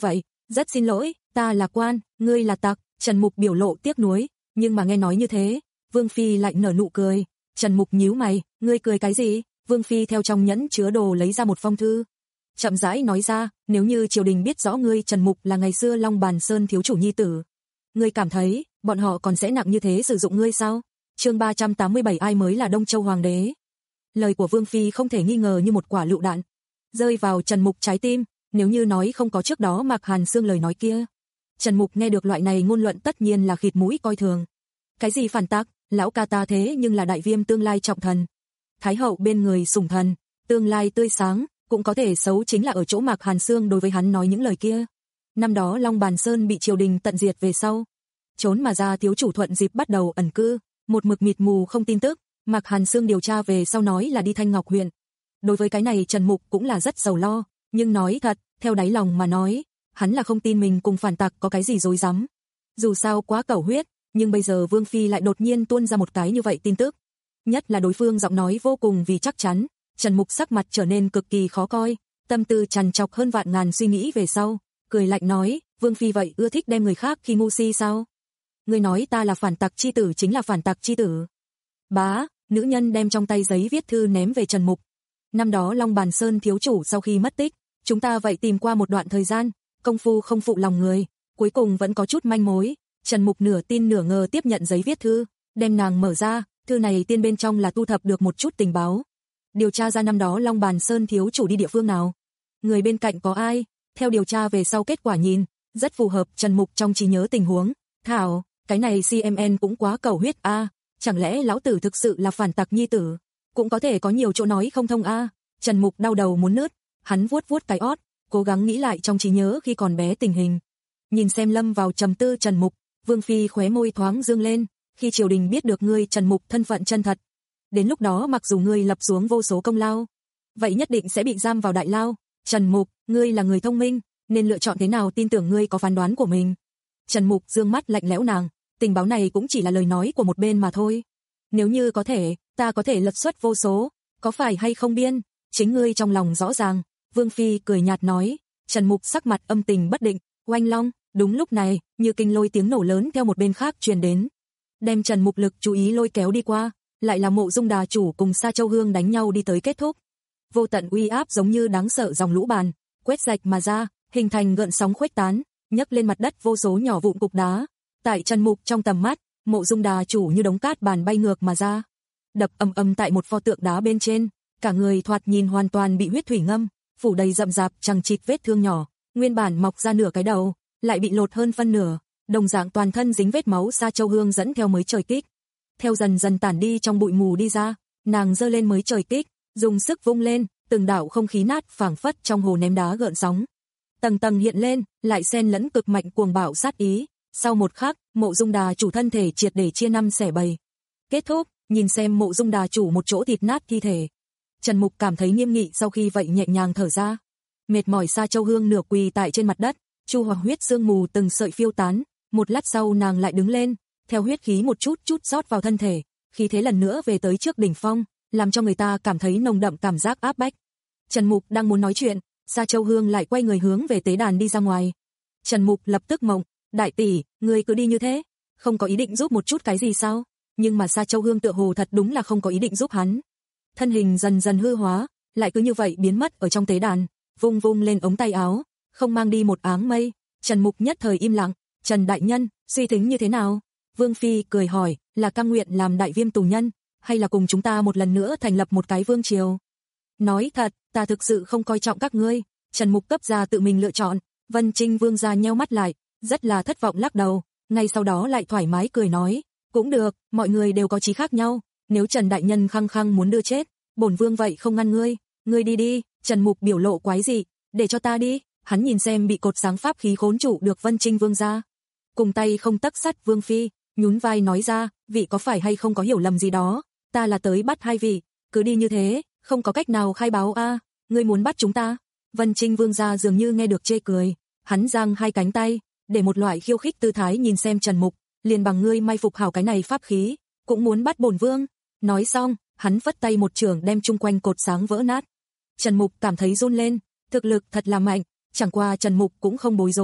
Rất xin lỗi, ta là quan, ngươi là tặc. Trần Mục biểu lộ tiếc nuối, nhưng mà nghe nói như thế, Vương Phi lại nở nụ cười. Trần Mục nhíu mày, ngươi cười cái gì? Vương Phi theo trong nhẫn chứa đồ lấy ra một phong thư. Chậm rãi nói ra, nếu như triều đình biết rõ ngươi Trần Mục là ngày xưa Long Bàn Sơn thiếu chủ nhi tử, ngươi cảm thấy, bọn họ còn sẽ nặng như thế sử dụng ngươi sao? Chương ba trăm tám mươi bảy ai mới là Đông Châu Hoàng đế? Lời của Vương Phi không thể nghi ngờ như một quả lựu đạn, rơi vào Trần Mục trái tim, nếu như nói không có trước đó Mạc Hàn Sương lời nói kia. Trần Mục nghe được loại này ngôn luận tất nhiên là khịt mũi coi thường. Cái gì phản tắc, lão ca ta thế nhưng là đại viêm tương lai trọng thần. Thái hậu bên người sủng thần, tương lai tươi sáng, cũng có thể xấu chính là ở chỗ Mạc Hàn Sương đối với hắn nói những lời kia. Năm đó Long Bàn Sơn bị triều đình tận diệt về sau, trốn mà ra thiếu chủ Thuận dịp bắt đầu ẩn cư, một mực mịt mù không tin tức, Mạc Hàn Sương điều tra về sau nói là đi Thanh Ngọc huyện. Đối với cái này Trần Mục cũng là rất sầu lo, nhưng nói thật, theo đáy lòng mà nói, hắn là không tin mình cùng phản tặc có cái gì rối rắm. Dù sao quá cẩu huyết, nhưng bây giờ Vương Phi lại đột nhiên tuôn ra một cái như vậy tin tức. Nhất là đối phương giọng nói vô cùng vì chắc chắn, Trần Mục sắc mặt trở nên cực kỳ khó coi, tâm tư trằn trọc hơn vạn ngàn suy nghĩ về sau, cười lạnh nói, Vương Phi vậy ưa thích đem người khác khi ngu si sao? Ngươi nói ta là phản tặc chi tử chính là phản tặc chi tử. Bá, nữ nhân đem trong tay giấy viết thư ném về Trần Mục. Năm đó Long Bàn Sơn thiếu chủ sau khi mất tích, chúng ta vậy tìm qua một đoạn thời gian, công phu không phụ lòng người, cuối cùng vẫn có chút manh mối. Trần Mục nửa tin nửa ngờ tiếp nhận giấy viết thư, đem nàng mở ra, thư này tiên bên trong là thu thập được một chút tình báo. Điều tra ra năm đó Long Bàn Sơn thiếu chủ đi địa phương nào, người bên cạnh có ai, theo điều tra về sau kết quả nhìn, rất phù hợp Trần Mục trong trí nhớ tình huống. Thảo, cái này xê em en cũng quá cầu huyết a, à. Chẳng lẽ lão tử thực sự là phản tặc nhi tử, cũng có thể có nhiều chỗ nói không thông a. À. Trần Mục đau đầu muốn nứt, hắn vuốt vuốt cái ót, cố gắng nghĩ lại trong trí nhớ khi còn bé tình hình. Nhìn xem lâm vào trầm tư Trần Mục, Vương Phi khóe môi thoáng dương lên, khi triều đình biết được ngươi Trần Mục thân phận chân thật, đến lúc đó mặc dù ngươi lập xuống vô số công lao, vậy nhất định sẽ bị giam vào đại lao. Trần Mục, ngươi là người thông minh, nên lựa chọn thế nào tin tưởng ngươi có phán đoán của mình. Trần Mục dương mắt lạnh lẽo nàng, tình báo này cũng chỉ là lời nói của một bên mà thôi. Nếu như có thể, ta có thể lập xuất vô số, có phải hay không biên, chính ngươi trong lòng rõ ràng. Vương Phi cười nhạt nói. Trần Mục sắc mặt âm tình bất định, oanh long. Đúng lúc này, như kinh lôi tiếng nổ lớn theo một bên khác truyền đến, đem Trần Mục lực chú ý lôi kéo đi qua, lại là Mộ Dung Đà chủ cùng Sa Châu Hương đánh nhau đi tới kết thúc. Vô tận uy áp giống như đáng sợ dòng lũ bàn, quét rạch mà ra, hình thành gợn sóng khuếch tán, nhấc lên mặt đất vô số nhỏ vụn cục đá. Tại Trần Mục trong tầm mắt, Mộ Dung Đà chủ như đống cát bàn bay ngược mà ra, đập ầm ầm tại một pho tượng đá bên trên, cả người thoạt nhìn hoàn toàn bị huyết thủy ngâm, phủ đầy rậm rạp chằng chịt vết thương nhỏ, nguyên bản mọc ra nửa cái đầu, lại bị lột hơn phân nửa, đồng dạng toàn thân dính vết máu. Sa Châu Hương dẫn theo mới trời kích, theo dần dần tản đi trong bụi mù đi ra, nàng giơ lên mới trời kích, dùng sức vung lên, từng đạo không khí nát phảng phất trong hồ ném đá gợn sóng, tầng tầng hiện lên, lại xen lẫn cực mạnh cuồng bạo sát ý. Sau một khắc, Mộ Dung Đà chủ thân thể triệt để chia năm xẻ bảy. Kết thúc, nhìn xem Mộ Dung Đà chủ một chỗ thịt nát thi thể, Trần Mục cảm thấy nghiêm nghị, sau khi vậy nhẹ nhàng thở ra. Mệt mỏi Sa Châu Hương nửa quỳ tại trên mặt đất, chu hoặc huyết sương mù từng sợi phiêu tán, một lát sau nàng lại đứng lên, theo huyết khí một chút chút rót vào thân thể, khí thế lần nữa về tới trước đỉnh phong, làm cho người ta cảm thấy nồng đậm cảm giác áp bách. Trần Mục đang muốn nói chuyện, Sa Châu Hương lại quay người hướng về tế đàn đi ra ngoài. Trần Mục lập tức mộng, đại tỷ, ngươi cứ đi như thế, không có ý định giúp một chút cái gì sao? Nhưng mà Sa Châu Hương tựa hồ thật đúng là không có ý định giúp hắn. Thân hình dần dần hư hóa, lại cứ như vậy biến mất ở trong tế đàn, vung vung lên ống tay áo, không mang đi một áng mây. Trần Mục nhất thời im lặng. Trần đại nhân, suy tính như thế nào? Vương Phi cười hỏi, là cam nguyện làm đại viêm tù nhân, hay là cùng chúng ta một lần nữa thành lập một cái vương triều? Nói thật, ta thực sự không coi trọng các ngươi. Trần Mục cấp ra tự mình lựa chọn. Vân Trinh vương gia nheo mắt lại, rất là thất vọng lắc đầu, ngay sau đó lại thoải mái cười nói, cũng được, mọi người đều có chí khác nhau, nếu Trần đại nhân khăng khăng muốn đưa chết, bổn vương vậy không ngăn ngươi, ngươi đi đi. Trần Mục biểu lộ quái dị, để cho ta đi. Hắn nhìn xem bị cột sáng pháp khí khốn trụ được Vân Trinh vương gia, cùng tay không tấc sắt Vương Phi, nhún vai nói ra, vị có phải hay không có hiểu lầm gì đó, ta là tới bắt hai vị, cứ đi như thế, không có cách nào khai báo a, à, ngươi muốn bắt chúng ta? Vân Trinh vương gia dường như nghe được chê cười, hắn giang hai cánh tay, để một loại khiêu khích tư thái nhìn xem Trần Mục, liền bằng ngươi may phục hảo cái này pháp khí, cũng muốn bắt bổn vương? Nói xong, hắn phất tay một chưởng đem chung quanh cột sáng vỡ nát. Trần Mục cảm thấy run lên, thực lực thật là mạnh, chẳng qua Trần Mục cũng không bối rối,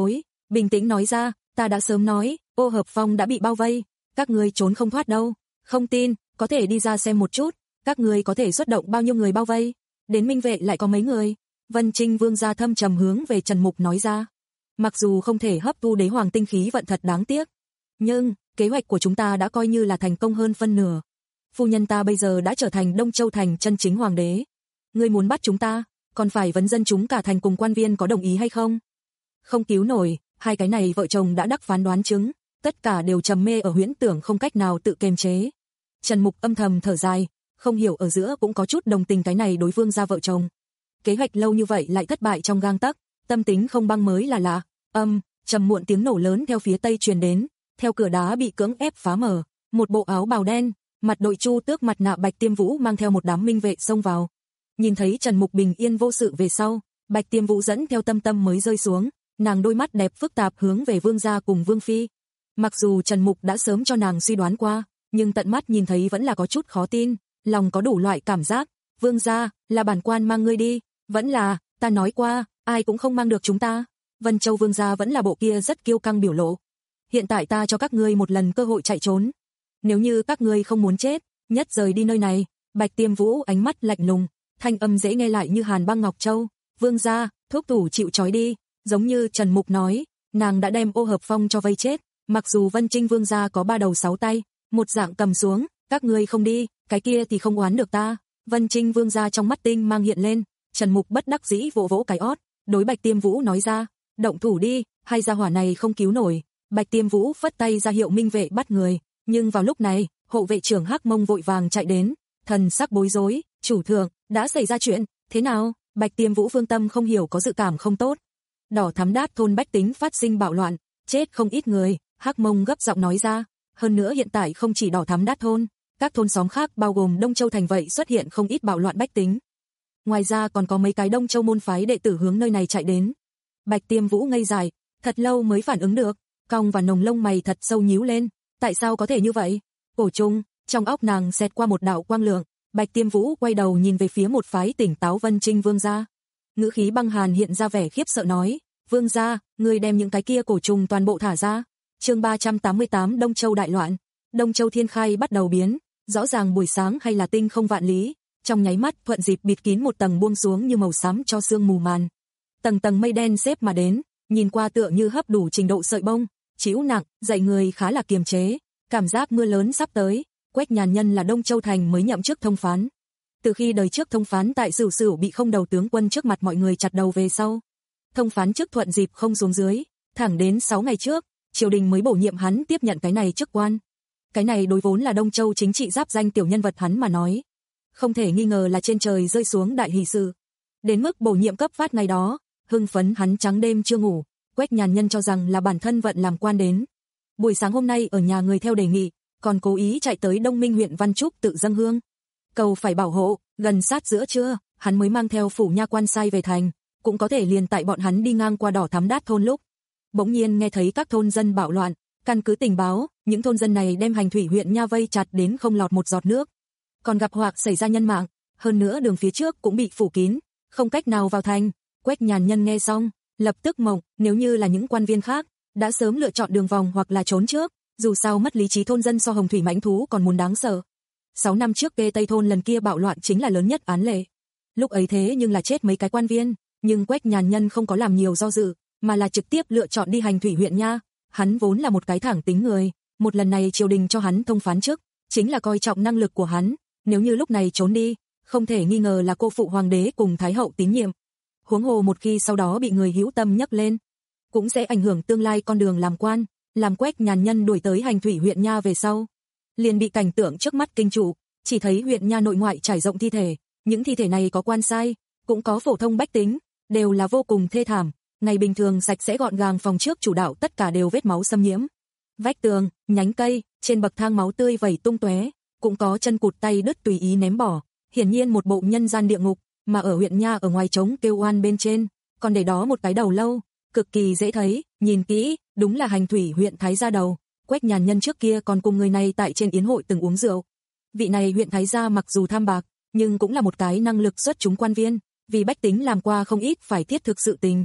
bình tĩnh nói ra, ta đã sớm nói, Ô Hợp Phong đã bị bao vây, các ngươi trốn không thoát đâu, không tin, có thể đi ra xem một chút, các ngươi có thể xuất động bao nhiêu người bao vây, đến Minh Vệ lại có mấy người. Vân Trinh Vương gia thâm trầm hướng về Trần Mục nói ra, mặc dù không thể hấp thu đế hoàng tinh khí vận thật đáng tiếc, nhưng kế hoạch của chúng ta đã coi như là thành công hơn phân nửa. Phu nhân ta bây giờ đã trở thành Đông Châu thành chân chính hoàng đế. Ngươi muốn bắt chúng ta, còn phải vấn dân chúng cả thành cùng quan viên có đồng ý hay không? Không cứu nổi, hai cái này vợ chồng đã đắc phán đoán chứng, tất cả đều trầm mê ở huyễn tưởng không cách nào tự kiềm chế. Trần Mục âm thầm thở dài, không hiểu ở giữa cũng có chút đồng tình cái này đối Vương gia vợ chồng. Kế hoạch lâu như vậy lại thất bại trong gang tấc, tâm tính không băng mới là lạ. Âm, trầm muộn tiếng nổ lớn theo phía tây truyền đến, theo cửa đá bị cưỡng ép phá mở, một bộ áo bào đen, mặt đội chu tước mặt nạ Bạch Tiêm Vũ mang theo một đám minh vệ xông vào. Nhìn thấy Trần Mục bình yên vô sự về sau, Bạch Tiêm Vũ dẫn theo Tâm Tâm mới rơi xuống, nàng đôi mắt đẹp phức tạp hướng về Vương gia cùng Vương phi. Mặc dù Trần Mục đã sớm cho nàng suy đoán qua, nhưng tận mắt nhìn thấy vẫn là có chút khó tin, lòng có đủ loại cảm giác. Vương gia, là bản quan mang ngươi đi, vẫn là, ta nói qua, ai cũng không mang được chúng ta. Vân Châu Vương gia vẫn là bộ kia rất kiêu căng biểu lộ. Hiện tại ta cho các ngươi một lần cơ hội chạy trốn. Nếu như các ngươi không muốn chết, nhất rời đi nơi này. Bạch Tiêm Vũ ánh mắt lạnh lùng, thanh âm dễ nghe lại như hàn băng ngọc châu. Vương gia, thúc thủ chịu trói đi. Giống như Trần Mục nói, nàng đã đem Ô Hợp Phong cho vây chết. Mặc dù Vân Trinh Vương gia có ba đầu sáu tay, một dạng cầm xuống, các ngươi không đi, cái kia thì không oán được ta. Vân Trinh Vương gia trong mắt tinh mang hiện lên, Trần Mục bất đắc dĩ vỗ vỗ cái ót, đối Bạch Tiêm Vũ nói ra, động thủ đi, hai gia hỏa này không cứu nổi. Bạch Tiêm Vũ phất tay ra hiệu minh vệ bắt người, nhưng vào lúc này, hộ vệ trưởng Hắc Mông vội vàng chạy đến, thần sắc bối rối, chủ thượng, đã xảy ra chuyện, thế nào? Bạch Tiêm Vũ phương tâm không hiểu có dự cảm không tốt. Đỏ Thắm Đát thôn bách tính phát sinh bạo loạn, chết không ít người, Hắc Mông gấp giọng nói ra, hơn nữa hiện tại không chỉ Đỏ Thắm Đát thôn, các thôn xóm khác bao gồm Đông Châu thành vậy xuất hiện không ít bạo loạn bách tính. Ngoài ra còn có mấy cái Đông Châu môn phái đệ tử hướng nơi này chạy đến. Bạch Tiêm Vũ ngây dại, thật lâu mới phản ứng được, cong và nồng lông mày thật sâu nhíu lên, tại sao có thể như vậy? Cổ Trung, trong óc nàng xẹt qua một đạo quang lượng, Bạch Tiêm Vũ quay đầu nhìn về phía một phái tỉnh táo Vân Trinh Vương gia. Ngữ khí băng hàn hiện ra vẻ khiếp sợ nói, Vương gia, ngươi đem những cái kia cổ trùng toàn bộ thả ra. Chương ba trăm tám mươi tám Đông Châu đại loạn, Đông Châu thiên khai bắt đầu biến, rõ ràng buổi sáng hay là tinh không vạn lý, trong nháy mắt thuận dịp bịt kín một tầng buông xuống như màu xám cho sương mù màn. Tầng tầng mây đen xếp mà đến, nhìn qua tựa như hấp đủ trình độ sợi bông, chịu nặng, dậy người khá là kiềm chế, cảm giác mưa lớn sắp tới. Quách Nhàn Nhân là Đông Châu thành mới nhậm chức thông phán. Từ khi đời trước thông phán tại Sửu Sửu bị không đầu tướng quân trước mặt mọi người chặt đầu về sau, thông phán chức thuận dịp không xuống dưới, thẳng đến sáu ngày trước, triều đình mới bổ nhiệm hắn tiếp nhận cái này chức quan. Cái này đối vốn là Đông Châu chính trị giáp danh tiểu nhân vật hắn mà nói, không thể nghi ngờ là trên trời rơi xuống đại hỷ sự. Đến mức bổ nhiệm cấp phát ngày đó, hưng phấn hắn trắng đêm chưa ngủ, Quách Nhàn Nhân cho rằng là bản thân vận làm quan đến. Buổi sáng hôm nay ở nhà người theo đề nghị, còn cố ý chạy tới Đông Minh huyện Văn Trúc tự dâng hương, cầu phải bảo hộ. Gần sát giữa trưa, hắn mới mang theo phủ nha quan sai về thành, cũng có thể liền tại bọn hắn đi ngang qua Đỏ Thắm Đát thôn lúc, bỗng nhiên nghe thấy các thôn dân bạo loạn. Căn cứ tình báo, những thôn dân này đem Hành Thủy huyện nha vây chặt đến không lọt một giọt nước, còn gặp hoạc xảy ra nhân mạng, hơn nữa đường phía trước cũng bị phủ kín, không cách nào vào thành. Quách Nhàn Nhân nghe xong, lập tức mộng, nếu như là những quan viên khác, đã sớm lựa chọn đường vòng hoặc là trốn trước, dù sao mất lý trí thôn dân so Hồng Thủy mãnh thú còn muốn đáng sợ. Sáu năm trước Kê Tây thôn lần kia bạo loạn chính là lớn nhất án lệ. Lúc ấy thế nhưng là chết mấy cái quan viên, nhưng Quách Nhàn Nhân không có làm nhiều do dự, mà là trực tiếp lựa chọn đi Hành Thủy huyện nha. Hắn vốn là một cái thẳng tính người, một lần này triều đình cho hắn thông phán chức, chính là coi trọng năng lực của hắn, nếu như lúc này trốn đi, không thể nghi ngờ là cô phụ hoàng đế cùng thái hậu tín nhiệm. Huống hồ một khi sau đó bị người hữu tâm nhắc lên, cũng sẽ ảnh hưởng tương lai con đường làm quan. Làm Quách Nhàn Nhân đuổi tới Hành Thủy huyện nha về sau, liền bị cảnh tượng trước mắt kinh trụ, chỉ thấy huyện nha nội ngoại trải rộng thi thể, những thi thể này có quan sai, cũng có phổ thông bách tính, đều là vô cùng thê thảm. Ngày bình thường sạch sẽ gọn gàng phòng trước chủ đạo tất cả đều vết máu xâm nhiễm. Vách tường, nhánh cây, trên bậc thang máu tươi vẩy tung tóe, cũng có chân cụt tay đứt tùy ý ném bỏ, hiển nhiên một bộ nhân gian địa ngục. Mà ở huyện nha ở ngoài trống kêu oan bên trên, còn để đó một cái đầu lâu, cực kỳ dễ thấy, nhìn kỹ, đúng là Hành Thủy huyện thái gia đầu. Quách Nhàn Nhân trước kia còn cùng người này tại trên yến hội từng uống rượu. Vị này huyện thái gia mặc dù tham bạc, nhưng cũng là một cái năng lực xuất chúng quan viên, vì bách tính làm qua không ít phải thiết thực sự tình.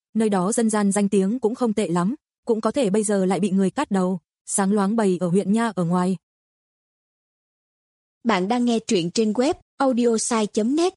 nơi đó dân gian danh tiếng cũng không tệ lắm, cũng có thể bây giờ lại bị người cắt đầu, sáng loáng bày ở huyện nha ở ngoài. Bạn đang nghe truyện trên web audiosai chấm net.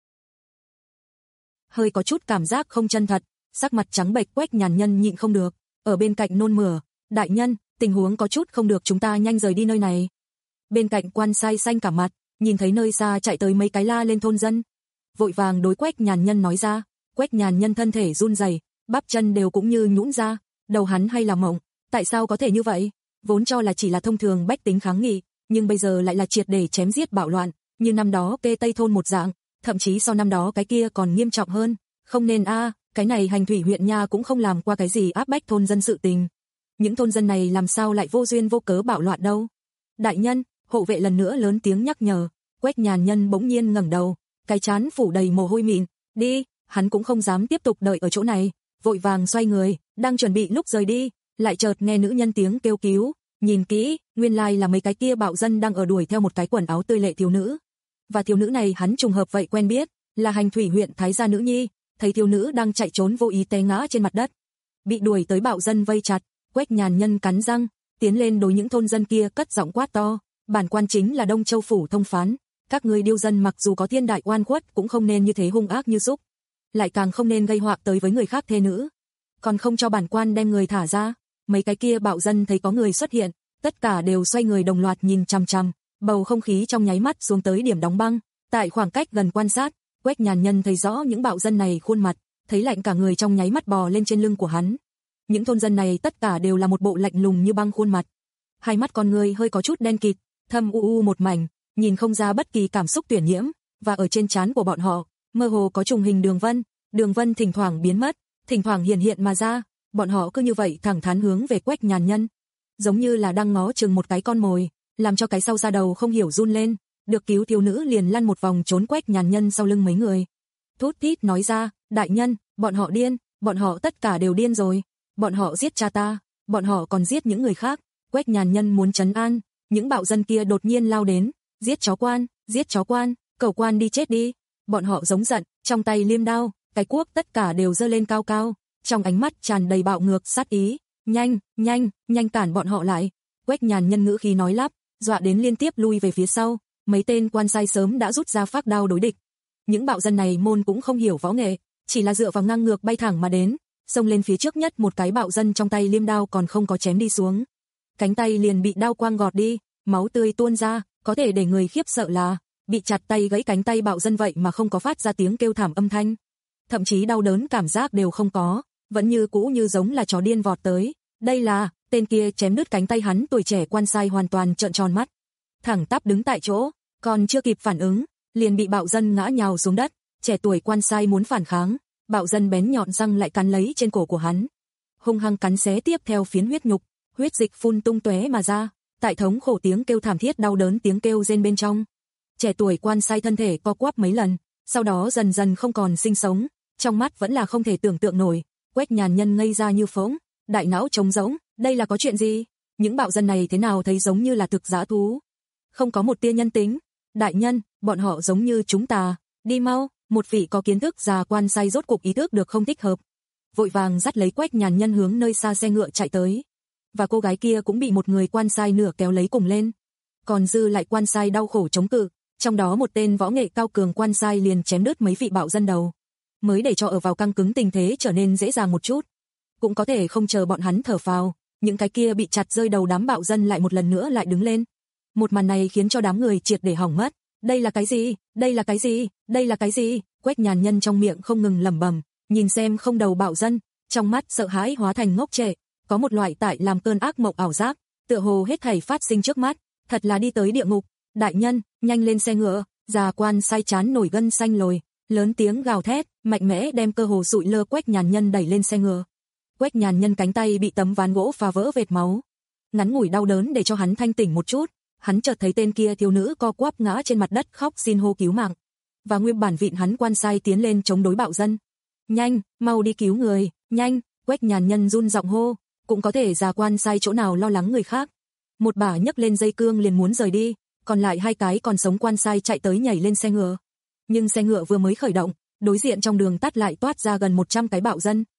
Hơi có chút cảm giác không chân thật, sắc mặt trắng bệch Quách Nhàn Nhân nhịn không được, ở bên cạnh nôn mửa, đại nhân, tình huống có chút không được, chúng ta nhanh rời đi nơi này. Bên cạnh quan sai xanh cả mặt, nhìn thấy nơi xa chạy tới mấy cái la lên thôn dân, vội vàng đối Quách Nhàn Nhân nói ra. Quách Nhàn Nhân thân thể run rẩy, bắp chân đều cũng như nhũn ra, đầu hắn hay là mộng, tại sao có thể như vậy? Vốn cho là chỉ là thông thường bách tính kháng nghị, nhưng bây giờ lại là triệt để chém giết bạo loạn, như năm đó kê Tây thôn một dạng, thậm chí so năm đó cái kia còn nghiêm trọng hơn. Không nên a, à, cái này Hành Thủy huyện nha cũng không làm qua cái gì áp bách thôn dân sự tình. Những thôn dân này làm sao lại vô duyên vô cớ bạo loạn đâu? Đại nhân, hộ vệ lần nữa lớn tiếng nhắc nhở. Quách Nhàn Nhân bỗng nhiên ngẩng đầu, cái trán phủ đầy mồ hôi mịn, đi, hắn cũng không dám tiếp tục đợi ở chỗ này, vội vàng xoay người, đang chuẩn bị lúc rời đi, lại chợt nghe nữ nhân tiếng kêu cứu, nhìn kỹ, nguyên lai là mấy cái kia bạo dân đang ở đuổi theo một cái quần áo tươi lệ thiếu nữ. Và thiếu nữ này hắn trùng hợp vậy quen biết, là Hành Thủy huyện thái gia nữ nhi, thấy thiếu nữ đang chạy trốn vô ý té ngã trên mặt đất, bị đuổi tới bạo dân vây chặt. Quách Nhàn Nhân cắn răng, tiến lên đối những thôn dân kia cất giọng quát to, bản quan chính là Đông Châu phủ thông phán, các ngươi điêu dân mặc dù có thiên đại oan khuất cũng không nên như thế hung ác như súc, lại càng không nên gây họa tới với người khác thê nữ, còn không cho bản quan đem người thả ra. Mấy cái kia bạo dân thấy có người xuất hiện, tất cả đều xoay người đồng loạt nhìn chằm chằm, bầu không khí trong nháy mắt xuống tới điểm đóng băng. Tại khoảng cách gần quan sát, Quách Nhàn Nhân thấy rõ những bạo dân này khuôn mặt, thấy lạnh cả người trong nháy mắt bò lên trên lưng của hắn. Những thôn dân này tất cả đều là một bộ lạnh lùng như băng khuôn mặt, hai mắt con người hơi có chút đen kịt, thâm u u một mảnh, nhìn không ra bất kỳ cảm xúc tuyển nhiễm, và ở trên trán của bọn họ, mơ hồ có trùng hình đường vân, đường vân thỉnh thoảng biến mất, thỉnh thoảng hiện hiện mà ra, bọn họ cứ như vậy thẳng thắn hướng về Quách Nhàn Nhân, giống như là đang ngó chừng một cái con mồi, làm cho cái sau da đầu không hiểu run lên. Được cứu thiếu nữ liền lăn một vòng trốn Quách Nhàn Nhân sau lưng mấy người, thút thít nói ra, đại nhân, bọn họ điên, bọn họ tất cả đều điên rồi, bọn họ giết cha ta, bọn họ còn giết những người khác. Quách Nhàn Nhân muốn trấn an, những bạo dân kia đột nhiên lao đến, giết chó quan, giết chó quan, cẩu quan đi chết đi. Bọn họ giống giận, trong tay liêm đao, cái cuốc tất cả đều giơ lên cao cao, trong ánh mắt tràn đầy bạo ngược sát ý. Nhanh, nhanh, nhanh cản bọn họ lại. Quách Nhàn Nhân ngữ khí nói lắp, dọa đến liên tiếp lui về phía sau. Mấy tên quan sai sớm đã rút ra phác đao đối địch. Những bạo dân này môn cũng không hiểu võ nghệ, chỉ là dựa vào ngang ngược bay thẳng mà đến, xông lên phía trước nhất một cái bạo dân trong tay liêm đao còn không có chém đi xuống, cánh tay liền bị đao quang gọt đi, máu tươi tuôn ra. Có thể để người khiếp sợ là bị chặt tay gãy cánh tay bạo dân vậy mà không có phát ra tiếng kêu thảm âm thanh, thậm chí đau đớn cảm giác đều không có, vẫn như cũ như giống là chó điên vọt tới. Đây là tên kia chém đứt cánh tay hắn. Tuổi trẻ quan sai hoàn toàn trợn tròn mắt, thẳng tắp đứng tại chỗ, còn chưa kịp phản ứng, liền bị bạo dân ngã nhào xuống đất. Trẻ tuổi quan sai muốn phản kháng, bạo dân bén nhọn răng lại cắn lấy trên cổ của hắn, hung hăng cắn xé tiếp theo phiến huyết nhục, huyết dịch phun tung tóe mà ra. Tại thống khổ tiếng kêu thảm thiết đau đớn tiếng kêu rên bên trong, trẻ tuổi quan sai thân thể co quắp mấy lần, sau đó dần dần không còn sinh sống, trong mắt vẫn là không thể tưởng tượng nổi. Quách Nhàn Nhân ngây ra như phỗng, đại não trống rỗng, đây là có chuyện gì? Những bạo dân này thế nào thấy giống như là thực dã thú, không có một tia nhân tính. Đại nhân, bọn họ giống như chúng ta, đi mau. Một vị có kiến thức già quan sai rốt cuộc ý thức được không thích hợp, vội vàng dắt lấy Quách Nhàn Nhân hướng nơi xa xe ngựa chạy tới. Và cô gái kia cũng bị một người quan sai nửa kéo lấy cùng lên, còn dư lại quan sai đau khổ chống cự, trong đó một tên võ nghệ cao cường quan sai liền chém đứt mấy vị bạo dân đầu, mới để cho ở vào căng cứng tình thế trở nên dễ dàng một chút. Cũng có thể không chờ bọn hắn thở phào, những cái kia bị chặt rơi đầu đám bạo dân lại một lần nữa lại đứng lên. Một màn này khiến cho đám người triệt để hỏng mất. Đây là cái gì? Đây là cái gì? Đây là cái gì? Quách Nhàn Nhân trong miệng không ngừng lẩm bẩm, nhìn xem không đầu bạo dân, trong mắt sợ hãi hóa thành ngốc trệ, có một loại tại làm cơn ác mộng ảo giác, tựa hồ hết thảy phát sinh trước mắt, thật là đi tới địa ngục. Đại nhân, nhanh lên xe ngựa. Già quan sai chán nổi gân xanh lồi, lớn tiếng gào thét, mạnh mẽ đem cơ hồ sụi lơ Quách Nhàn Nhân đẩy lên xe ngựa. Quách Nhàn Nhân cánh tay bị tấm ván gỗ phá vỡ vệt máu, ngắn ngủi đau đớn để cho hắn thanh tỉnh một chút. Hắn chợt thấy tên kia thiếu nữ co quắp ngã trên mặt đất khóc xin hô cứu mạng, và nguyên bản vịn hắn quan sai tiến lên chống đối bạo dân. Nhanh, mau đi cứu người, nhanh. Quách Nhàn Nhân run giọng hô, cũng có thể già quan sai chỗ nào lo lắng người khác, một bà nhấc lên dây cương liền muốn rời đi, còn lại hai cái còn sống quan sai chạy tới nhảy lên xe ngựa. Nhưng xe ngựa vừa mới khởi động, đối diện trong đường tắt lại toát ra gần một trăm cái bạo dân.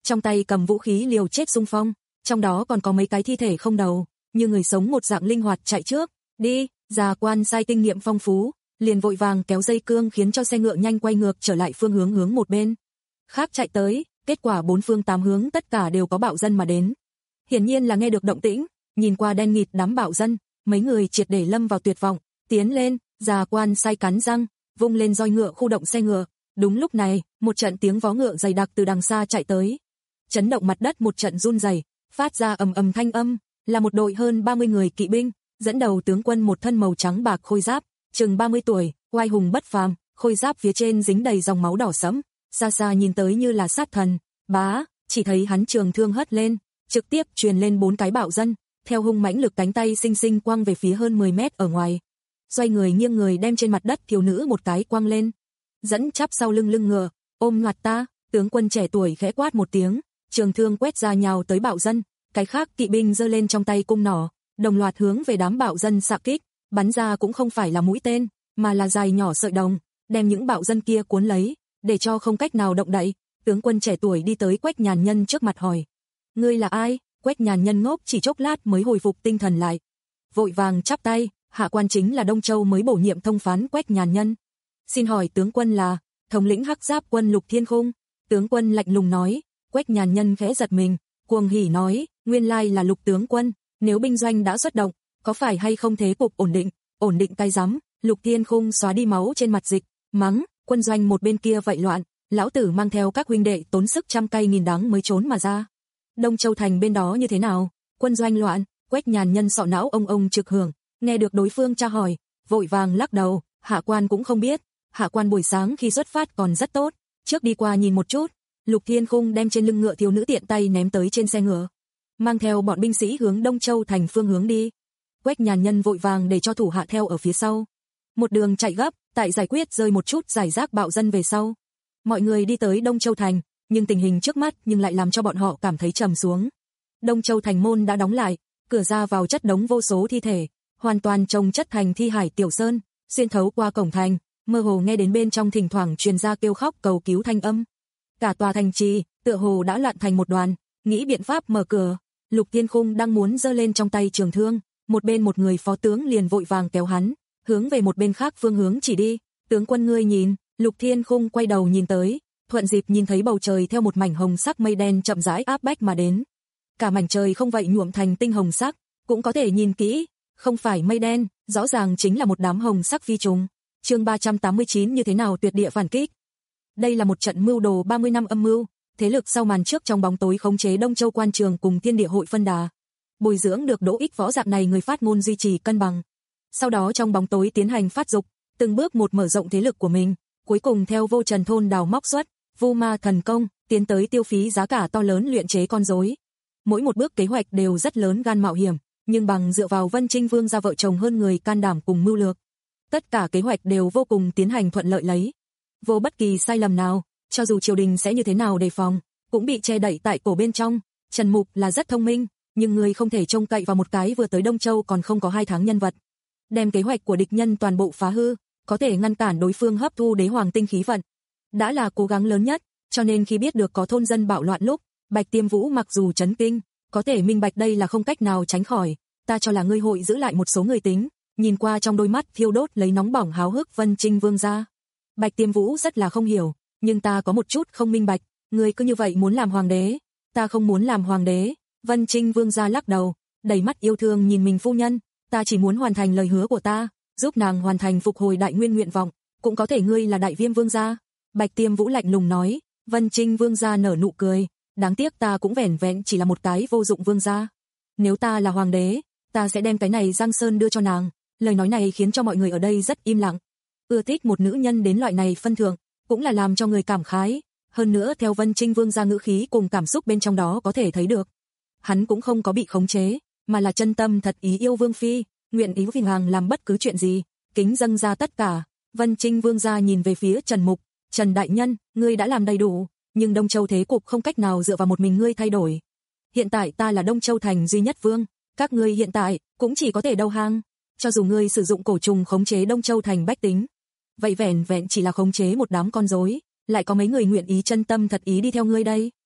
trong tay cầm vũ khí liều chết xung phong, trong đó còn có mấy cái thi thể không đầu, như người sống một dạng linh hoạt chạy trước. Đi, Già Quan Sai kinh nghiệm phong phú, liền vội vàng kéo dây cương khiến cho xe ngựa nhanh quay ngược trở lại phương hướng hướng một bên khác chạy tới. Kết quả bốn phương tám hướng tất cả đều có bạo dân mà đến. Hiển nhiên là nghe được động tĩnh, nhìn qua đen nghịt đám bạo dân, mấy người triệt để lâm vào tuyệt vọng, tiến lên. Già Quan Sai cắn răng, vung lên roi ngựa khu động xe ngựa. Đúng lúc này, một trận tiếng vó ngựa dày đặc từ đằng xa chạy tới, chấn động mặt đất một trận run rẩy, phát ra ầm ầm thanh âm, là một đội hơn ba mươi người kỵ binh, dẫn đầu tướng quân một thân màu trắng bạc khôi giáp, chừng ba mươi tuổi, oai hùng bất phàm, khôi giáp phía trên dính đầy dòng máu đỏ sẫm, xa xa nhìn tới như là sát thần. Bá, chỉ thấy hắn trường thương hất lên, trực tiếp truyền lên bốn cái bạo dân, theo hung mãnh lực cánh tay xinh xinh quăng về phía hơn mười mét ở ngoài. Xoay người nghiêng người đem trên mặt đất thiếu nữ một cái quăng lên, dẫn chắp sau lưng lưng ngựa, ôm ngoặt ta. Tướng quân trẻ tuổi khẽ quát một tiếng, trường thương quét ra nhào tới bạo dân, cái khác kỵ binh giơ lên trong tay cung nỏ, đồng loạt hướng về đám bạo dân xạ kích, bắn ra cũng không phải là mũi tên, mà là dài nhỏ sợi đồng, đem những bạo dân kia cuốn lấy, để cho không cách nào động đậy. Tướng quân trẻ tuổi đi tới Quách Nhàn Nhân trước mặt hỏi: "Ngươi là ai?" Quách Nhàn Nhân ngốc chỉ chốc lát mới hồi phục tinh thần lại, vội vàng chắp tay: "Hạ quan chính là Đông Châu mới bổ nhiệm thông phán Quách Nhàn Nhân. Xin hỏi tướng quân là?" "Thống lĩnh Hắc Giáp quân Lục Thiên Khung." Tướng quân lạnh lùng nói. Quách Nhàn Nhân khẽ giật mình, cuồng hỉ nói: "Nguyên lai là Lục tướng quân, nếu binh doanh đã xuất động, có phải hay không thế cục ổn định?" "Ổn định cái rắm." Lục Thiên Khung xóa đi máu trên mặt dịch, mắng: "Quân doanh một bên kia vậy loạn, lão tử mang theo các huynh đệ tốn sức trăm cây nghìn đắng mới trốn mà ra. Đông Châu thành bên đó như thế nào?" "Quân doanh loạn." Quách Nhàn Nhân sọ não ông ông trực hưởng, nghe được đối phương tra hỏi, vội vàng lắc đầu: "Hạ quan cũng không biết, hạ quan buổi sáng khi xuất phát còn rất tốt, trước đi qua nhìn một chút." Lục Thiên Khung đem trên lưng ngựa thiếu nữ tiện tay ném tới trên xe ngựa, mang theo bọn binh sĩ hướng Đông Châu thành phương hướng đi. Quách Nhàn Nhân vội vàng để cho thủ hạ theo ở phía sau, một đường chạy gấp, tại giải quyết rơi một chút giải rác bạo dân về sau, mọi người đi tới Đông Châu thành, nhưng tình hình trước mắt nhưng lại làm cho bọn họ cảm thấy trầm xuống. Đông Châu thành môn đã đóng lại, cửa ra vào chất đống vô số thi thể, hoàn toàn chồng chất thành thi hải tiểu sơn. Xuyên thấu qua cổng thành, mơ hồ nghe đến bên trong thỉnh thoảng truyền ra kêu khóc cầu cứu thanh âm. Cả tòa thành trì tựa hồ đã loạn thành một đoàn, nghĩ biện pháp mở cửa. Lục Thiên Khung đang muốn giơ lên trong tay trường thương, một bên một người phó tướng liền vội vàng kéo hắn, hướng về một bên khác phương hướng chỉ đi. "Tướng quân ngươi nhìn." Lục Thiên Khung quay đầu nhìn tới, thuận dịp nhìn thấy bầu trời theo một mảnh hồng sắc mây đen chậm rãi áp bách mà đến. Cả mảnh trời không vậy nhuộm thành tinh hồng sắc, cũng có thể nhìn kỹ, không phải mây đen, rõ ràng chính là một đám hồng sắc phi trùng. Chương ba trăm tám mươi chín như thế nào tuyệt địa phản kích. Đây là một trận mưu đồ ba mươi năm âm mưu, thế lực sau màn trước trong bóng tối khống chế Đông Châu quan trường cùng Thiên Địa hội phân đà, bồi dưỡng được Đỗ Ích võ dạng này người phát ngôn duy trì cân bằng. Sau đó trong bóng tối tiến hành phát dục, từng bước một mở rộng thế lực của mình, cuối cùng theo Vô Trần thôn đào móc xuất Vu Ma thần công, tiến tới tiêu phí giá cả to lớn luyện chế con rối. Mỗi một bước kế hoạch đều rất lớn gan mạo hiểm, nhưng bằng dựa vào Vân Trinh Vương gia vợ chồng hơn người can đảm cùng mưu lược, tất cả kế hoạch đều vô cùng tiến hành thuận lợi lấy, vô bất kỳ sai lầm nào, cho dù triều đình sẽ như thế nào đề phòng, cũng bị che đậy tại cổ bên trong. Trần Mục là rất thông minh, nhưng người không thể trông cậy vào một cái vừa tới Đông Châu còn không có hai tháng nhân vật, đem kế hoạch của địch nhân toàn bộ phá hư, có thể ngăn cản đối phương hấp thu đế hoàng tinh khí vận, đã là cố gắng lớn nhất. Cho nên khi biết được có thôn dân bạo loạn lúc, Bạch Tiêm Vũ mặc dù chấn kinh, có thể minh bạch đây là không cách nào tránh khỏi. Ta cho là ngươi hội giữ lại một số người tính. Nhìn qua trong đôi mắt thiêu đốt lấy nóng bỏng háo hức Vân Trinh Vương gia, Bạch Tiêm Vũ rất là không hiểu, nhưng ta có một chút không minh bạch, ngươi cứ như vậy muốn làm hoàng đế? Ta không muốn làm hoàng đế. Vân Trinh Vương gia lắc đầu, đầy mắt yêu thương nhìn mình phu nhân, ta chỉ muốn hoàn thành lời hứa của ta, giúp nàng hoàn thành phục hồi đại nguyên nguyện vọng, cũng có thể ngươi là Đại Viêm Vương gia. Bạch Tiêm Vũ lạnh lùng nói. Vân Trinh Vương gia nở nụ cười, đáng tiếc ta cũng vẻn vẹn chỉ là một cái vô dụng vương gia. Nếu ta là hoàng đế, ta sẽ đem cái này Giang Sơn đưa cho nàng. Lời nói này khiến cho mọi người ở đây rất im lặng. Ưa thích một nữ nhân đến loại này phân thượng, cũng là làm cho người cảm khái. Hơn nữa theo Vân Trinh Vương gia ngữ khí cùng cảm xúc bên trong đó có thể thấy được, hắn cũng không có bị khống chế, mà là chân tâm thật ý yêu Vương phi, nguyện ý vì hoàng làm bất cứ chuyện gì, kính dâng ra tất cả. Vân Trinh Vương gia nhìn về phía Trần Mục, Trần đại nhân, ngươi đã làm đầy đủ, nhưng Đông Châu thế cục không cách nào dựa vào một mình ngươi thay đổi. Hiện tại ta là Đông Châu thành duy nhất vương, các ngươi hiện tại cũng chỉ có thể đầu hàng. Cho dù ngươi sử dụng cổ trùng khống chế Đông Châu thành bách tính, vậy vẻn vẹn chỉ là khống chế một đám con rối, lại có mấy người nguyện ý chân tâm thật ý đi theo ngươi đây?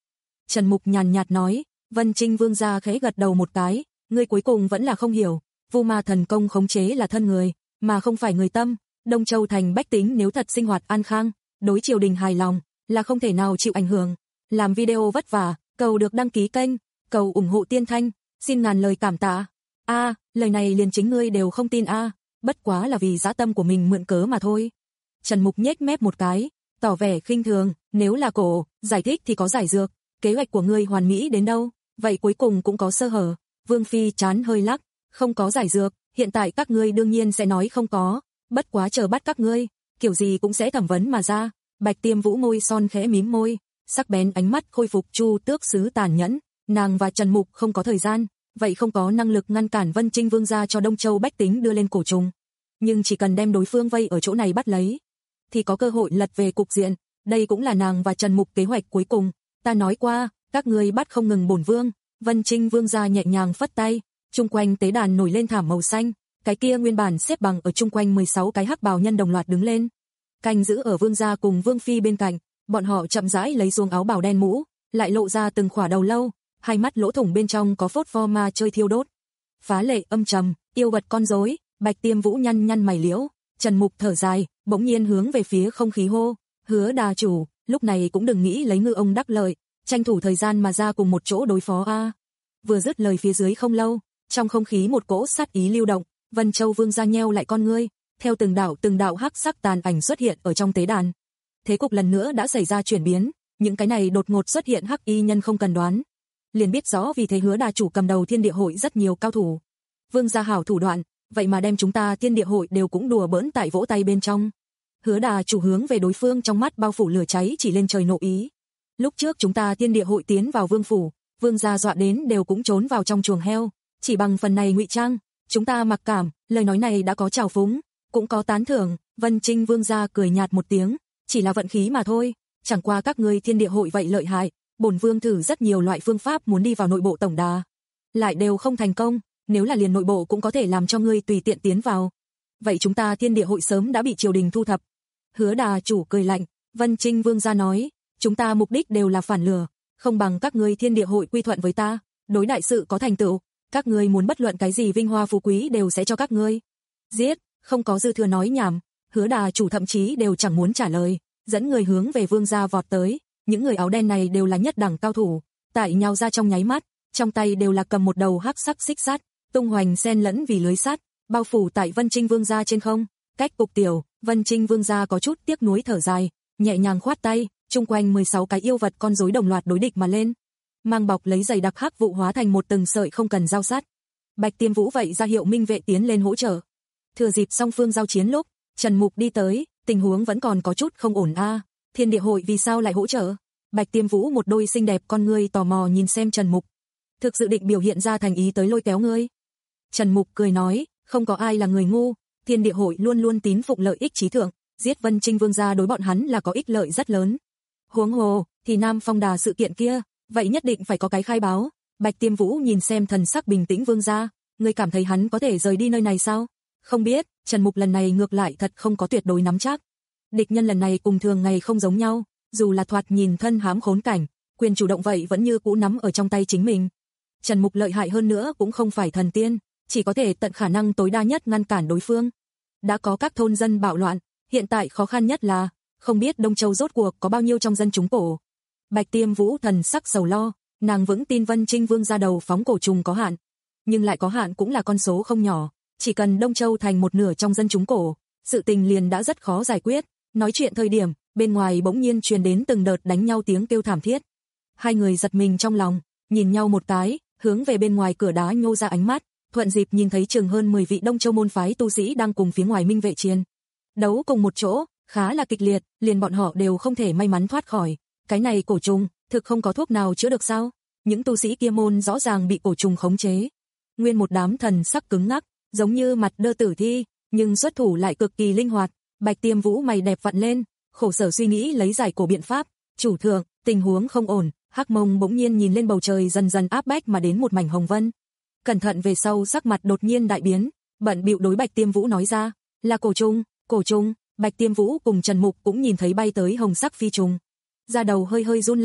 Trần Mục nhàn nhạt nói. Vân Trinh Vương gia khẽ gật đầu một cái, ngươi cuối cùng vẫn là không hiểu, Vu Ma thần công khống chế là thân người, mà không phải người tâm. Đông Châu thành bách tính nếu thật sinh hoạt an khang, đối triều đình hài lòng, là không thể nào chịu ảnh hưởng. Làm video vất vả, cầu được đăng ký kênh, cầu ủng hộ Tiên Thanh, xin ngàn lời cảm tạ. A, à, lời này liền chính ngươi đều không tin a, à, bất quá là vì dã tâm của mình mượn cớ mà thôi. Trần Mục nhếch mép một cái, tỏ vẻ khinh thường, nếu là cổ, giải thích thì có giải dược, kế hoạch của ngươi hoàn mỹ đến đâu, vậy cuối cùng cũng có sơ hở. Vương Phi chán hơi lắc, không có giải dược, hiện tại các ngươi đương nhiên sẽ nói không có, bất quá chờ bắt các ngươi, kiểu gì cũng sẽ thẩm vấn mà ra. Bạch Tiêm Vũ môi son khẽ mím môi, sắc bén ánh mắt khôi phục Chu Tước sứ tàn nhẫn, nàng và Trần Mục không có thời gian, vậy không có năng lực ngăn cản Vân Trinh Vương gia cho Đông Châu bách tính đưa lên cổ trùng, nhưng chỉ cần đem đối phương vây ở chỗ này bắt lấy, thì có cơ hội lật về cục diện, đây cũng là nàng và Trần Mục kế hoạch cuối cùng. Ta nói qua, các ngươi bắt không ngừng bổn vương. Vân Trinh Vương gia nhẹ nhàng phất tay, chung quanh tế đàn nổi lên thảm màu xanh, cái kia nguyên bản xếp bằng ở chung quanh mười sáu cái hắc bào nhân đồng loạt đứng lên, canh giữ ở vương gia cùng vương phi bên cạnh, bọn họ chậm rãi lấy xuống áo bào đen mũ, lại lộ ra từng khỏa đầu lâu, hai mắt lỗ thủng bên trong có phốt pho ma chơi thiêu đốt. Phá lệ âm trầm, yêu vật con rối. Bạch Tiêm Vũ nhăn nhăn mày liễu, Trần Mục thở dài, bỗng nhiên hướng về phía không khí hô, Hứa đà chủ, lúc này cũng đừng nghĩ lấy ngư ông đắc lợi, tranh thủ thời gian mà ra cùng một chỗ đối phó a. Vừa dứt lời phía dưới không lâu, trong không khí một cỗ sát ý lưu động, Vân Châu Vương gia nheo lại con ngươi, theo từng đạo từng đạo hắc sắc tàn ảnh xuất hiện ở trong tế đàn. Thế cục lần nữa đã xảy ra chuyển biến, những cái này đột ngột xuất hiện hắc y nhân không cần đoán, liền biết rõ vì thế Hứa đà chủ cầm đầu Thiên Địa hội rất nhiều cao thủ. Vương gia hảo thủ đoạn, vậy mà đem chúng ta Thiên Địa hội đều cũng đùa bỡn tại vỗ tay bên trong. Hứa đà chủ hướng về đối phương trong mắt bao phủ lửa cháy chỉ lên trời nộ ý. Lúc trước chúng ta Thiên Địa hội tiến vào vương phủ, vương gia dọa đến đều cũng trốn vào trong chuồng heo, chỉ bằng phần này ngụy trang, chúng ta mặc cảm. Lời nói này đã có trào phúng, cũng có tán thưởng. Vân Trinh Vương gia cười nhạt một tiếng, chỉ là vận khí mà thôi, chẳng qua các ngươi Thiên Địa hội vậy lợi hại, bổn vương thử rất nhiều loại phương pháp muốn đi vào nội bộ tổng đà, lại đều không thành công, nếu là liền nội bộ cũng có thể làm cho ngươi tùy tiện tiến vào, vậy chúng ta Thiên Địa hội sớm đã bị triều đình thu thập. Hứa đà chủ cười lạnh. Vân Trinh Vương gia nói, chúng ta mục đích đều là phản lừa, không bằng các ngươi Thiên Địa hội quy thuận với ta, đối đại sự có thành tựu, các ngươi muốn bất luận cái gì vinh hoa phú quý đều sẽ cho các ngươi. Giết, không có dư thừa nói nhảm. Hứa đà chủ thậm chí đều chẳng muốn trả lời, dẫn người hướng về vương gia vọt tới. Những người áo đen này đều là nhất đẳng cao thủ, tại nhào ra trong nháy mắt, trong tay đều là cầm một đầu hắc sắc xích sắt, tung hoành xen lẫn vì lưới sắt, bao phủ tại Vân Trinh Vương gia trên không. Cách cục tiểu, Vân Trinh Vương gia có chút tiếc nuối thở dài, nhẹ nhàng khoát tay, chung quanh mười sáu cái yêu vật con rối đồng loạt đối địch mà lên, mang bọc lấy dày đặc hắc vụ hóa thành một từng sợi không cần giao sát. Bạch Tiêm Vũ vậy ra hiệu minh vệ tiến lên hỗ trợ. Thừa dịp song phương giao chiến lúc, Trần Mục đi tới, tình huống vẫn còn có chút không ổn a. À. Thiên Địa hội vì sao lại hỗ trợ? Bạch Tiêm Vũ một đôi xinh đẹp con ngươi tò mò nhìn xem Trần Mục. Thực sự định biểu hiện ra thành ý tới lôi kéo ngươi? Trần Mục cười nói, không có ai là người ngu, Thiên Địa hội luôn luôn tín phụng lợi ích chí thượng, giết Vân Trinh Vương gia đối bọn hắn là có ích lợi rất lớn. Huống hồ, thì Nam Phong Đà sự kiện kia, vậy nhất định phải có cái khai báo. Bạch Tiêm Vũ nhìn xem thần sắc bình tĩnh Vương gia, ngươi cảm thấy hắn có thể rời đi nơi này sao? Không biết, Trần Mục lần này ngược lại thật không có tuyệt đối nắm chắc. Địch nhân lần này cùng thường ngày không giống nhau, dù là thoạt nhìn thân hãm khốn cảnh, quyền chủ động vậy vẫn như cũ nắm ở trong tay chính mình. Trần Mục lợi hại hơn nữa cũng không phải thần tiên, chỉ có thể tận khả năng tối đa nhất ngăn cản đối phương. Đã có các thôn dân bạo loạn, hiện tại khó khăn nhất là không biết Đông Châu rốt cuộc có bao nhiêu trong dân chúng cổ. Bạch Tiêm Vũ thần sắc sầu lo, nàng vững tin Vân Trinh Vương ra đầu phóng cổ trùng có hạn, nhưng lại có hạn cũng là con số không nhỏ, chỉ cần Đông Châu thành một nửa trong dân chúng cổ, sự tình liền đã rất khó giải quyết. Nói chuyện thời điểm, bên ngoài bỗng nhiên truyền đến từng đợt đánh nhau tiếng kêu thảm thiết. Hai người giật mình trong lòng, nhìn nhau một cái, hướng về bên ngoài cửa đá nhô ra ánh mắt, thuận dịp nhìn thấy chừng hơn mười vị Đông Châu môn phái tu sĩ đang cùng phía ngoài minh vệ chiến đấu cùng một chỗ, khá là kịch liệt, liền bọn họ đều không thể may mắn thoát khỏi. Cái này cổ trùng, thực không có thuốc nào chữa được sao? Những tu sĩ kia môn rõ ràng bị cổ trùng khống chế. Nguyên một đám thần sắc cứng ngắc, giống như mặt đơ tử thi, nhưng xuất thủ lại cực kỳ linh hoạt. Bạch Tiêm Vũ mày đẹp vặn lên, khổ sở suy nghĩ lấy giải cổ biện pháp. Chủ thượng, tình huống không ổn. Hắc Mông bỗng nhiên nhìn lên bầu trời dần dần áp bách mà đến một mảnh hồng vân. Cẩn thận về sau sắc mặt đột nhiên đại biến, bận bịu đối Bạch Tiêm Vũ nói ra, là cổ trùng, cổ trùng. Bạch Tiêm Vũ cùng Trần Mục cũng nhìn thấy bay tới hồng sắc phi trùng, da đầu hơi hơi run lên,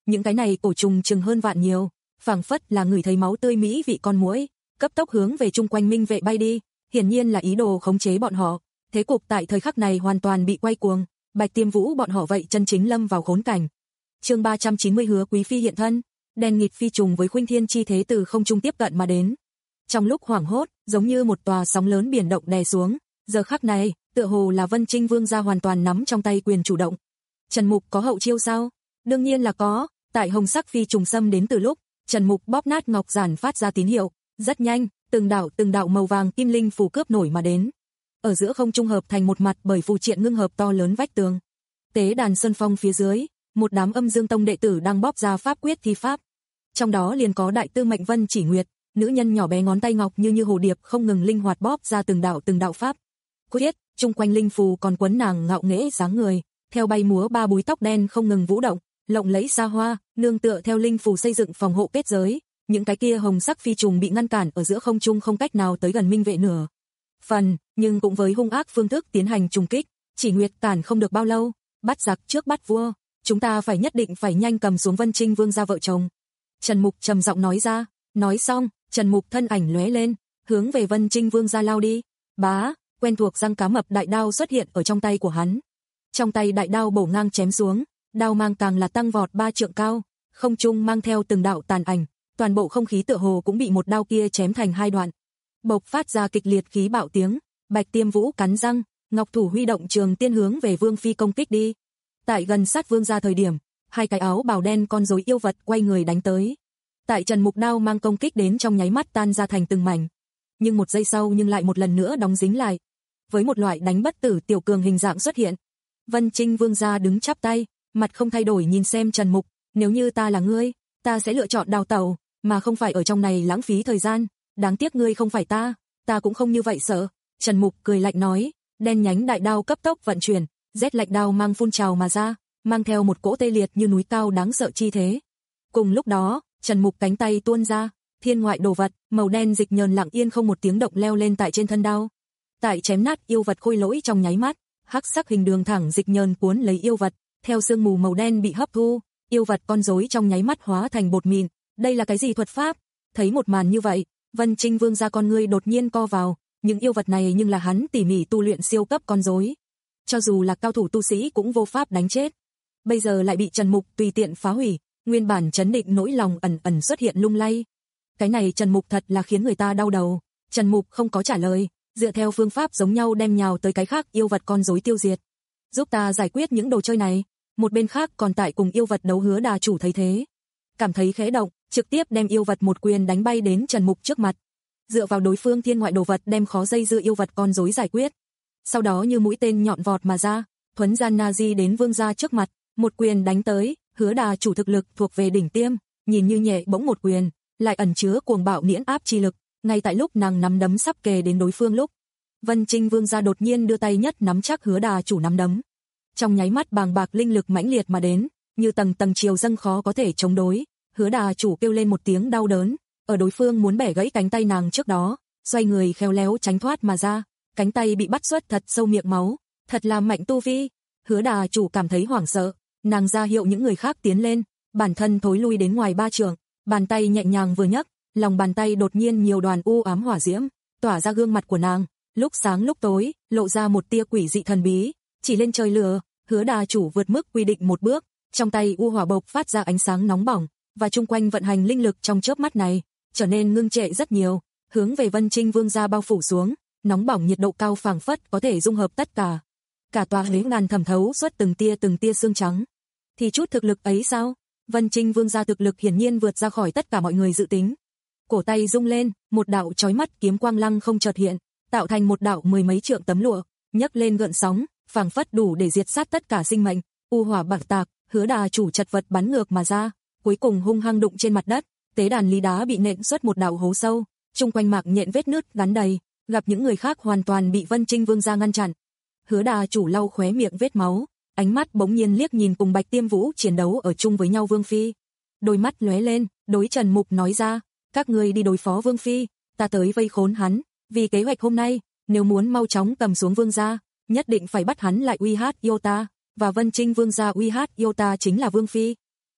những cái này cổ trùng chừng hơn vạn nhiều, phảng phất là ngửi thấy máu tươi mỹ vị con muỗi, cấp tốc hướng về chung quanh Minh vệ bay đi, hiển nhiên là ý đồ khống chế bọn họ. Thế cục tại thời khắc này hoàn toàn bị quay cuồng, Bạch Tiêm Vũ bọn họ vậy chân chính lâm vào khốn cảnh. Chương ba trăm chín mươi Hứa Quý phi hiện thân, đen nghịt phi trùng với khuynh thiên chi thế từ không trung tiếp cận mà đến. Trong lúc hoảng hốt, giống như một tòa sóng lớn biển động đè xuống, giờ khắc này, tựa hồ là Vân Trinh Vương gia hoàn toàn nắm trong tay quyền chủ động. Trần Mục có hậu chiêu sao? Đương nhiên là có, tại hồng sắc phi trùng xâm đến từ lúc, Trần Mục bóp nát ngọc giản phát ra tín hiệu, rất nhanh, từng đạo từng đạo màu vàng kim linh phù cướp nổi mà đến. Ở giữa không trung hợp thành một mặt bởi phù triện ngưng hợp to lớn vách tường. Tế đàn Xuân Phong phía dưới, một đám Âm Dương Tông đệ tử đang bóp ra pháp quyết thi pháp. Trong đó liền có đại tư mệnh Vân Chỉ Nguyệt, nữ nhân nhỏ bé ngón tay ngọc như như hồ điệp không ngừng linh hoạt bóp ra từng đạo từng đạo pháp quyết, chung quanh linh phù còn quấn nàng ngạo nghễ dáng người, theo bay múa ba búi tóc đen không ngừng vũ động, lộng lẫy xa hoa, nương tựa theo linh phù xây dựng phòng hộ kết giới, những cái kia hồng sắc phi trùng bị ngăn cản ở giữa không trung không cách nào tới gần Minh vệ nửa phần, nhưng cũng với hung ác phương thức tiến hành trùng kích, Chỉ Nguyệt cản không được bao lâu, bắt giặc trước bắt vua, chúng ta phải nhất định phải nhanh cầm xuống Vân Trinh Vương gia vợ chồng. Trần Mục trầm giọng nói ra, nói xong, Trần Mục thân ảnh lóe lên, hướng về Vân Trinh Vương gia lao đi. Bá, quen thuộc răng cá mập đại đao xuất hiện ở trong tay của hắn. Trong tay đại đao bổ ngang chém xuống, đao mang càng là tăng vọt ba trượng cao, không trung mang theo từng đạo tàn ảnh, toàn bộ không khí tựa hồ cũng bị một đao kia chém thành hai đoạn. Bộc phát ra kịch liệt khí bạo tiếng, Bạch Tiêm Vũ cắn răng, ngọc thủ huy động trường tiên hướng về Vương phi công kích đi. Tại gần sát Vương gia thời điểm, hai cái áo bào đen con rối yêu vật quay người đánh tới. Tại Trần Mục đao mang công kích đến trong nháy mắt tan ra thành từng mảnh, nhưng một giây sau nhưng lại một lần nữa đóng dính lại, với một loại đánh bất tử tiểu cường hình dạng xuất hiện. Vân Trinh Vương gia đứng chắp tay, mặt không thay đổi nhìn xem Trần Mục, nếu như ta là ngươi, ta sẽ lựa chọn đào tẩu, mà không phải ở trong này lãng phí thời gian, đáng tiếc ngươi không phải ta, ta cũng không như vậy sợ. Trần Mục cười lạnh nói, đen nhánh đại đao cấp tốc vận chuyển, rét lạnh đao mang phun trào mà ra, mang theo một cỗ tê liệt như núi cao đáng sợ chi thế. Cùng lúc đó, Trần Mục cánh tay tuôn ra, thiên ngoại đồ vật, màu đen dịch nhờn lặng yên không một tiếng động leo lên tại trên thân đao. Tại chém nát yêu vật khôi lỗi trong nháy mắt, hắc sắc hình đường thẳng dịch nhờn cuốn lấy yêu vật, theo sương mù màu đen bị hấp thu, yêu vật con rối trong nháy mắt hóa thành bột mịn. Đây là cái gì thuật pháp? Thấy một màn như vậy, Vân Trinh Vương gia con ngươi đột nhiên co vào, những yêu vật này nhưng là hắn tỉ mỉ tu luyện siêu cấp con rối, cho dù là cao thủ tu sĩ cũng vô pháp đánh chết. Bây giờ lại bị Trần Mục tùy tiện phá hủy, nguyên bản chấn định nỗi lòng ẩn ẩn xuất hiện lung lay. Cái này Trần Mục thật là khiến người ta đau đầu. Trần Mục không có trả lời, dựa theo phương pháp giống nhau đem nhào tới cái khác yêu vật con rối tiêu diệt. Giúp ta giải quyết những đồ chơi này. Một bên khác còn tại cùng yêu vật đấu Hứa Đà chủ thấy thế, cảm thấy khẽ động, trực tiếp đem yêu vật một quyền đánh bay đến Trần Mục trước mặt. Dựa vào đối phương thiên ngoại đồ vật đem khó dây dưa yêu vật con rối giải quyết. Sau đó như mũi tên nhọn vọt mà ra, thuấn gian na di đến Vương gia trước mặt, một quyền đánh tới. Hứa Đà chủ thực lực thuộc về đỉnh tiêm, nhìn như nhẹ bỗng một quyền, lại ẩn chứa cuồng bạo niễn áp chi lực, ngay tại lúc nàng nắm đấm sắp kề đến đối phương lúc, Vân Trinh Vương gia đột nhiên đưa tay nhất nắm chắc Hứa Đà chủ nắm đấm. Trong nháy mắt bàng bạc linh lực mãnh liệt mà đến, như tầng tầng chiều dâng khó có thể chống đối. Hứa Đà chủ kêu lên một tiếng đau đớn, ở đối phương muốn bẻ gãy cánh tay nàng trước đó, xoay người khéo léo tránh thoát mà ra, cánh tay bị bắt xuất thật sâu miệng máu, thật là mạnh tu vi. Hứa Đà chủ cảm thấy hoảng sợ, nàng ra hiệu những người khác tiến lên, bản thân thối lui đến ngoài ba trượng, bàn tay nhẹ nhàng vừa nhấc, lòng bàn tay đột nhiên nhiều đoàn u ám hỏa diễm tỏa ra gương mặt của nàng, lúc sáng lúc tối, lộ ra một tia quỷ dị thần bí, chỉ lên trời lửa. Hứa Đà chủ vượt mức quy định một bước, trong tay u hỏa bộc phát ra ánh sáng nóng bỏng, và chung quanh vận hành linh lực trong chớp mắt này trở nên ngưng trệ rất nhiều, hướng về Vân Trinh Vương gia bao phủ xuống, nóng bỏng nhiệt độ cao phảng phất có thể dung hợp tất cả. Cả tòa huế ngàn thẩm thấu suốt từng tia từng tia xương trắng. Thì chút thực lực ấy sao? Vân Trinh Vương gia thực lực hiển nhiên vượt ra khỏi tất cả mọi người dự tính. Cổ tay rung lên, một đạo chói mắt kiếm quang lăng không chợt hiện, tạo thành một đạo mười mấy trượng tấm lụa, nhấc lên gợn sóng, phảng phất đủ để diệt sát tất cả sinh mệnh. U hỏa bạc tạc, Hứa Đà chủ chật vật bắn ngược mà ra, cuối cùng hung hăng đụng trên mặt đất, tế đàn lý đá bị nện xuất một đạo hố sâu, chung quanh mạc nhện vết nứt gắn đầy, gặp những người khác hoàn toàn bị Vân Trinh Vương gia ngăn chặn. Hứa Đà chủ lau khóe miệng vết máu, ánh mắt bỗng nhiên liếc nhìn cùng Bạch Tiêm Vũ chiến đấu ở chung với nhau Vương phi, đôi mắt lóe lên, đối Trần Mục nói ra, các ngươi đi đối phó Vương phi, ta tới vây khốn hắn, vì kế hoạch hôm nay, nếu muốn mau chóng cầm xuống Vương gia, nhất định phải bắt hắn lại uy hát yêu ta, và Vân Trinh Vương gia uy hát yêu ta chính là Vương phi.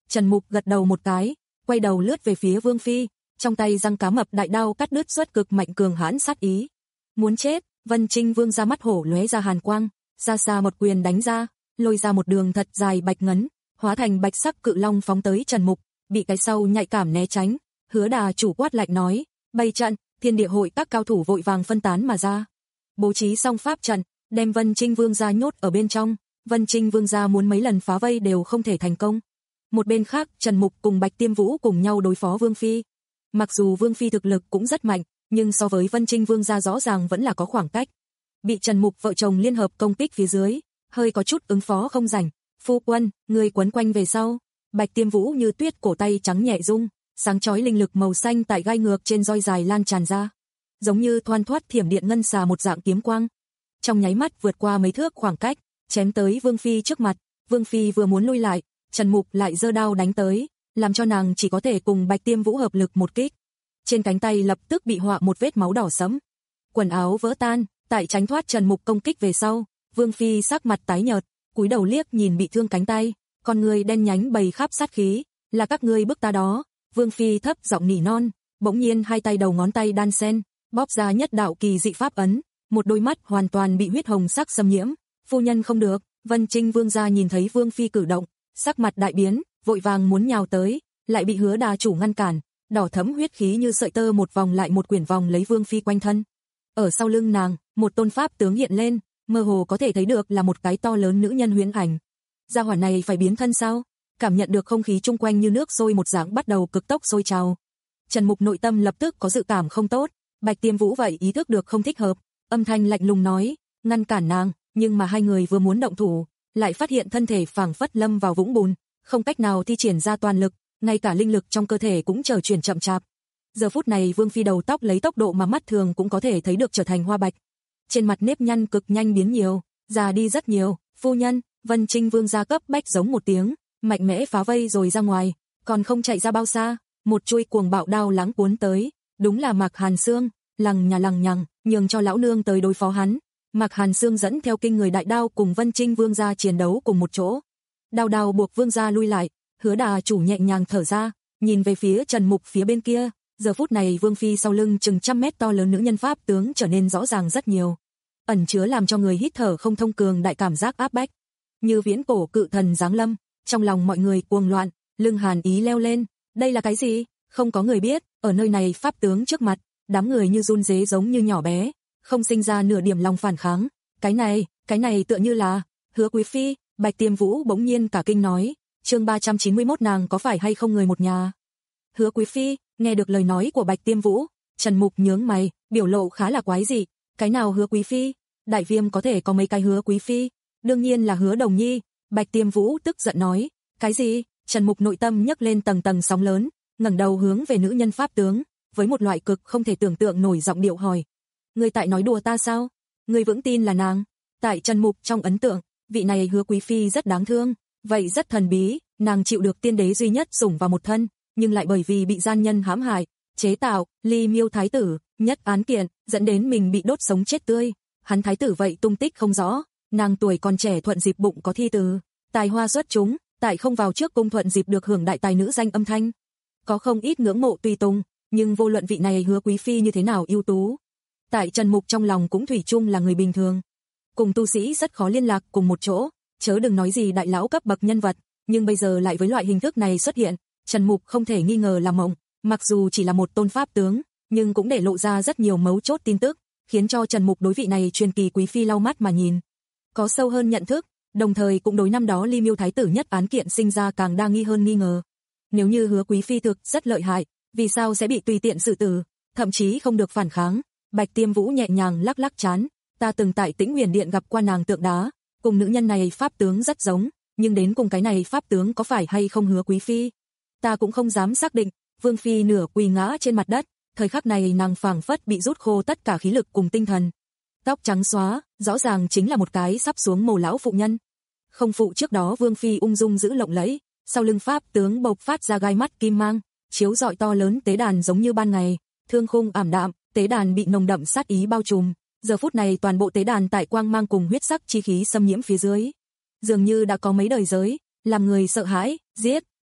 Trần Mục gật đầu một cái, quay đầu lướt về phía Vương Phi, trong tay răng cá mập đại đao cắt đứt xuất cực mạnh cường hãn sát ý. Muốn chết, Vân Trinh Vương ra mắt hổ lóe ra hàn quang, xa xa một quyền đánh ra, lôi ra một đường thật dài bạch ngấn, hóa thành bạch sắc cự long phóng tới Trần Mục, bị cái sau nhạy cảm né tránh. Hứa Đà chủ quát lạnh nói, bày trận. Thiên Địa hội các cao thủ vội vàng phân tán mà ra, bố trí xong pháp trận, đem Vân Trinh Vương gia nhốt ở bên trong. Vân Trinh Vương gia muốn mấy lần phá vây đều không thể thành công. Một bên khác, Trần Mục cùng Bạch Tiêm Vũ cùng nhau đối phó Vương Phi. Mặc dù Vương Phi thực lực cũng rất mạnh, nhưng so với Vân Trinh Vương gia rõ ràng vẫn là có khoảng cách. Bị Trần Mục vợ chồng liên hợp công kích phía dưới, hơi có chút ứng phó không rảnh. Phu quân, người quấn quanh về sau. Bạch Tiêm Vũ như tuyết cổ tay trắng nhẹ rung, sáng chói linh lực màu xanh tại gai ngược trên roi dài lan tràn ra, giống như thoăn thoắt thiểm điện ngân xà một dạng kiếm quang. Trong nháy mắt vượt qua mấy thước khoảng cách, chém tới Vương Phi trước mặt. Vương Phi vừa muốn lui lại, Trần Mục lại giơ đao đánh tới, làm cho nàng chỉ có thể cùng Bạch Tiêm Vũ hợp lực một kích. Trên cánh tay lập tức bị họa một vết máu đỏ sẫm, quần áo vỡ tan. Tại tránh thoát Trần Mục công kích về sau, Vương Phi sắc mặt tái nhợt, cúi đầu liếc nhìn bị thương cánh tay, con người đen nhánh bầy khắp sát khí, là các ngươi bức ta đó. Vương Phi thấp giọng nỉ non, bỗng nhiên hai tay đầu ngón tay đan sen, bóp ra nhất đạo kỳ dị pháp ấn, một đôi mắt hoàn toàn bị huyết hồng sắc xâm nhiễm. Phu nhân không được. Vân Trinh Vương gia nhìn thấy Vương Phi cử động, sắc mặt đại biến, vội vàng muốn nhào tới, lại bị Hứa Đà chủ ngăn cản, đỏ thẫm huyết khí như sợi tơ một vòng lại một quyển vòng lấy Vương Phi quanh thân. Ở sau lưng nàng, một tôn pháp tướng hiện lên, mơ hồ có thể thấy được là một cái to lớn nữ nhân huyễn ảnh. Gia hỏa này phải biến thân sao? Cảm nhận được không khí chung quanh như nước sôi một dạng bắt đầu cực tốc sôi trào. Trần Mục nội tâm lập tức có dự cảm không tốt. Bạch Tiêm Vũ vậy ý thức được không thích hợp, âm thanh lạnh lùng nói, ngăn cản nàng. Nhưng mà hai người vừa muốn động thủ, lại phát hiện thân thể phảng phất lâm vào vũng bùn, không cách nào thi triển ra toàn lực, ngay cả linh lực trong cơ thể cũng trở chuyển chậm chạp. Giờ phút này Vương Phi đầu tóc lấy tốc độ mà mắt thường cũng có thể thấy được trở thành hoa bạch, trên mặt nếp nhăn cực nhanh biến nhiều, già đi rất nhiều. Phu nhân, Vân Trinh Vương gia cấp bách giống một tiếng, mạnh mẽ phá vây rồi ra ngoài, còn không chạy ra bao xa, một chuôi cuồng bạo đao láng cuốn tới, đúng là Mạc Hàn Sương, lằng nhà lằng nhằng, nhường cho lão nương tới đối phó hắn. Mạc Hàn Sương dẫn theo kinh người đại đao cùng Vân Trinh Vương gia chiến đấu cùng một chỗ. Đao đao buộc Vương gia lui lại, Hứa Đà chủ nhẹ nhàng thở ra, nhìn về phía Trần Mục phía bên kia. Giờ phút này Vương Phi sau lưng chừng trăm mét to lớn nữ nhân pháp tướng trở nên rõ ràng rất nhiều, ẩn chứa làm cho người hít thở không thông cường đại cảm giác áp bách, như viễn cổ cự thần giáng lâm. Trong lòng mọi người cuồng loạn, lưng hàn ý leo lên. Đây là cái gì? Không có người biết. Ở nơi này pháp tướng trước mặt, đám người như run rế giống như nhỏ bé, không sinh ra nửa điểm lòng phản kháng. Cái này, cái này tựa như là Hứa Quý Phi. Bạch Tiêm Vũ bỗng nhiên cả kinh nói, chương ba trăm chín mươi mốt nàng có phải hay không người một nhà? Hứa Quý Phi. Nghe được lời nói của Bạch Tiêm Vũ, Trần Mục nhướng mày, biểu lộ khá là quái dị. Cái nào Hứa Quý Phi? Đại Viêm có thể có mấy cái Hứa Quý Phi? Đương nhiên là Hứa Đồng Nhi. Bạch Tiêm Vũ tức giận nói, cái gì? Trần Mục nội tâm nhấc lên tầng tầng sóng lớn, ngẩng đầu hướng về nữ nhân pháp tướng, với một loại cực không thể tưởng tượng nổi giọng điệu hỏi, ngươi tại nói đùa ta sao? Ngươi vững tin là nàng? Tại Trần Mục trong ấn tượng, vị này Hứa Quý Phi rất đáng thương, vậy rất thần bí, nàng chịu được tiên đế duy nhất sủng vào một thân, nhưng lại bởi vì bị gian nhân hãm hại, chế tạo, Ly Miêu thái tử, nhất án kiện, dẫn đến mình bị đốt sống chết tươi. Hắn thái tử vậy tung tích không rõ, nàng tuổi còn trẻ thuận dịp bụng có thi từ, tài hoa xuất chúng, tại không vào trước cung thuận dịp được hưởng đại tài nữ danh âm thanh. Có không ít ngưỡng mộ tùy tùng, nhưng vô luận vị này Hứa Quý Phi như thế nào ưu tú, tại Trần Mục trong lòng cũng thủy chung là người bình thường. Cùng tu sĩ rất khó liên lạc cùng một chỗ, chớ đừng nói gì đại lão cấp bậc nhân vật, nhưng bây giờ lại với loại hình thức này xuất hiện, Trần Mục không thể nghi ngờ là mộng. Mặc dù chỉ là một tôn pháp tướng, nhưng cũng để lộ ra rất nhiều mấu chốt tin tức, khiến cho Trần Mục đối vị này truyền kỳ quý phi lau mắt mà nhìn, có sâu hơn nhận thức, đồng thời cũng đối năm đó Ly Miêu thái tử nhất án kiện sinh ra càng đa nghi hơn nghi ngờ. Nếu như Hứa Quý Phi thực rất lợi hại, vì sao sẽ bị tùy tiện xử tử, thậm chí không được phản kháng? Bạch Tiêm Vũ nhẹ nhàng lắc lắc trán, ta từng tại Tĩnh Huyền Điện gặp qua nàng tượng đá, cùng nữ nhân này pháp tướng rất giống, nhưng đến cùng cái này pháp tướng có phải hay không Hứa Quý Phi, ta cũng không dám xác định. Vương Phi nửa quỳ ngã trên mặt đất, thời khắc này nàng phảng phất bị rút khô tất cả khí lực cùng tinh thần. Tóc trắng xóa, rõ ràng chính là một cái sắp xuống mồ lão phụ nhân. Không phụ trước đó Vương Phi ung dung giữ lộng lẫy, sau lưng pháp tướng bộc phát ra gai mắt kim mang, chiếu rọi to lớn tế đàn giống như ban ngày, thương khung ảm đạm, tế đàn bị nồng đậm sát ý bao trùm. Giờ phút này toàn bộ tế đàn tại quang mang cùng huyết sắc chi khí xâm nhiễm phía dưới, dường như đã có mấy đời giới, làm người sợ hãi. Giết!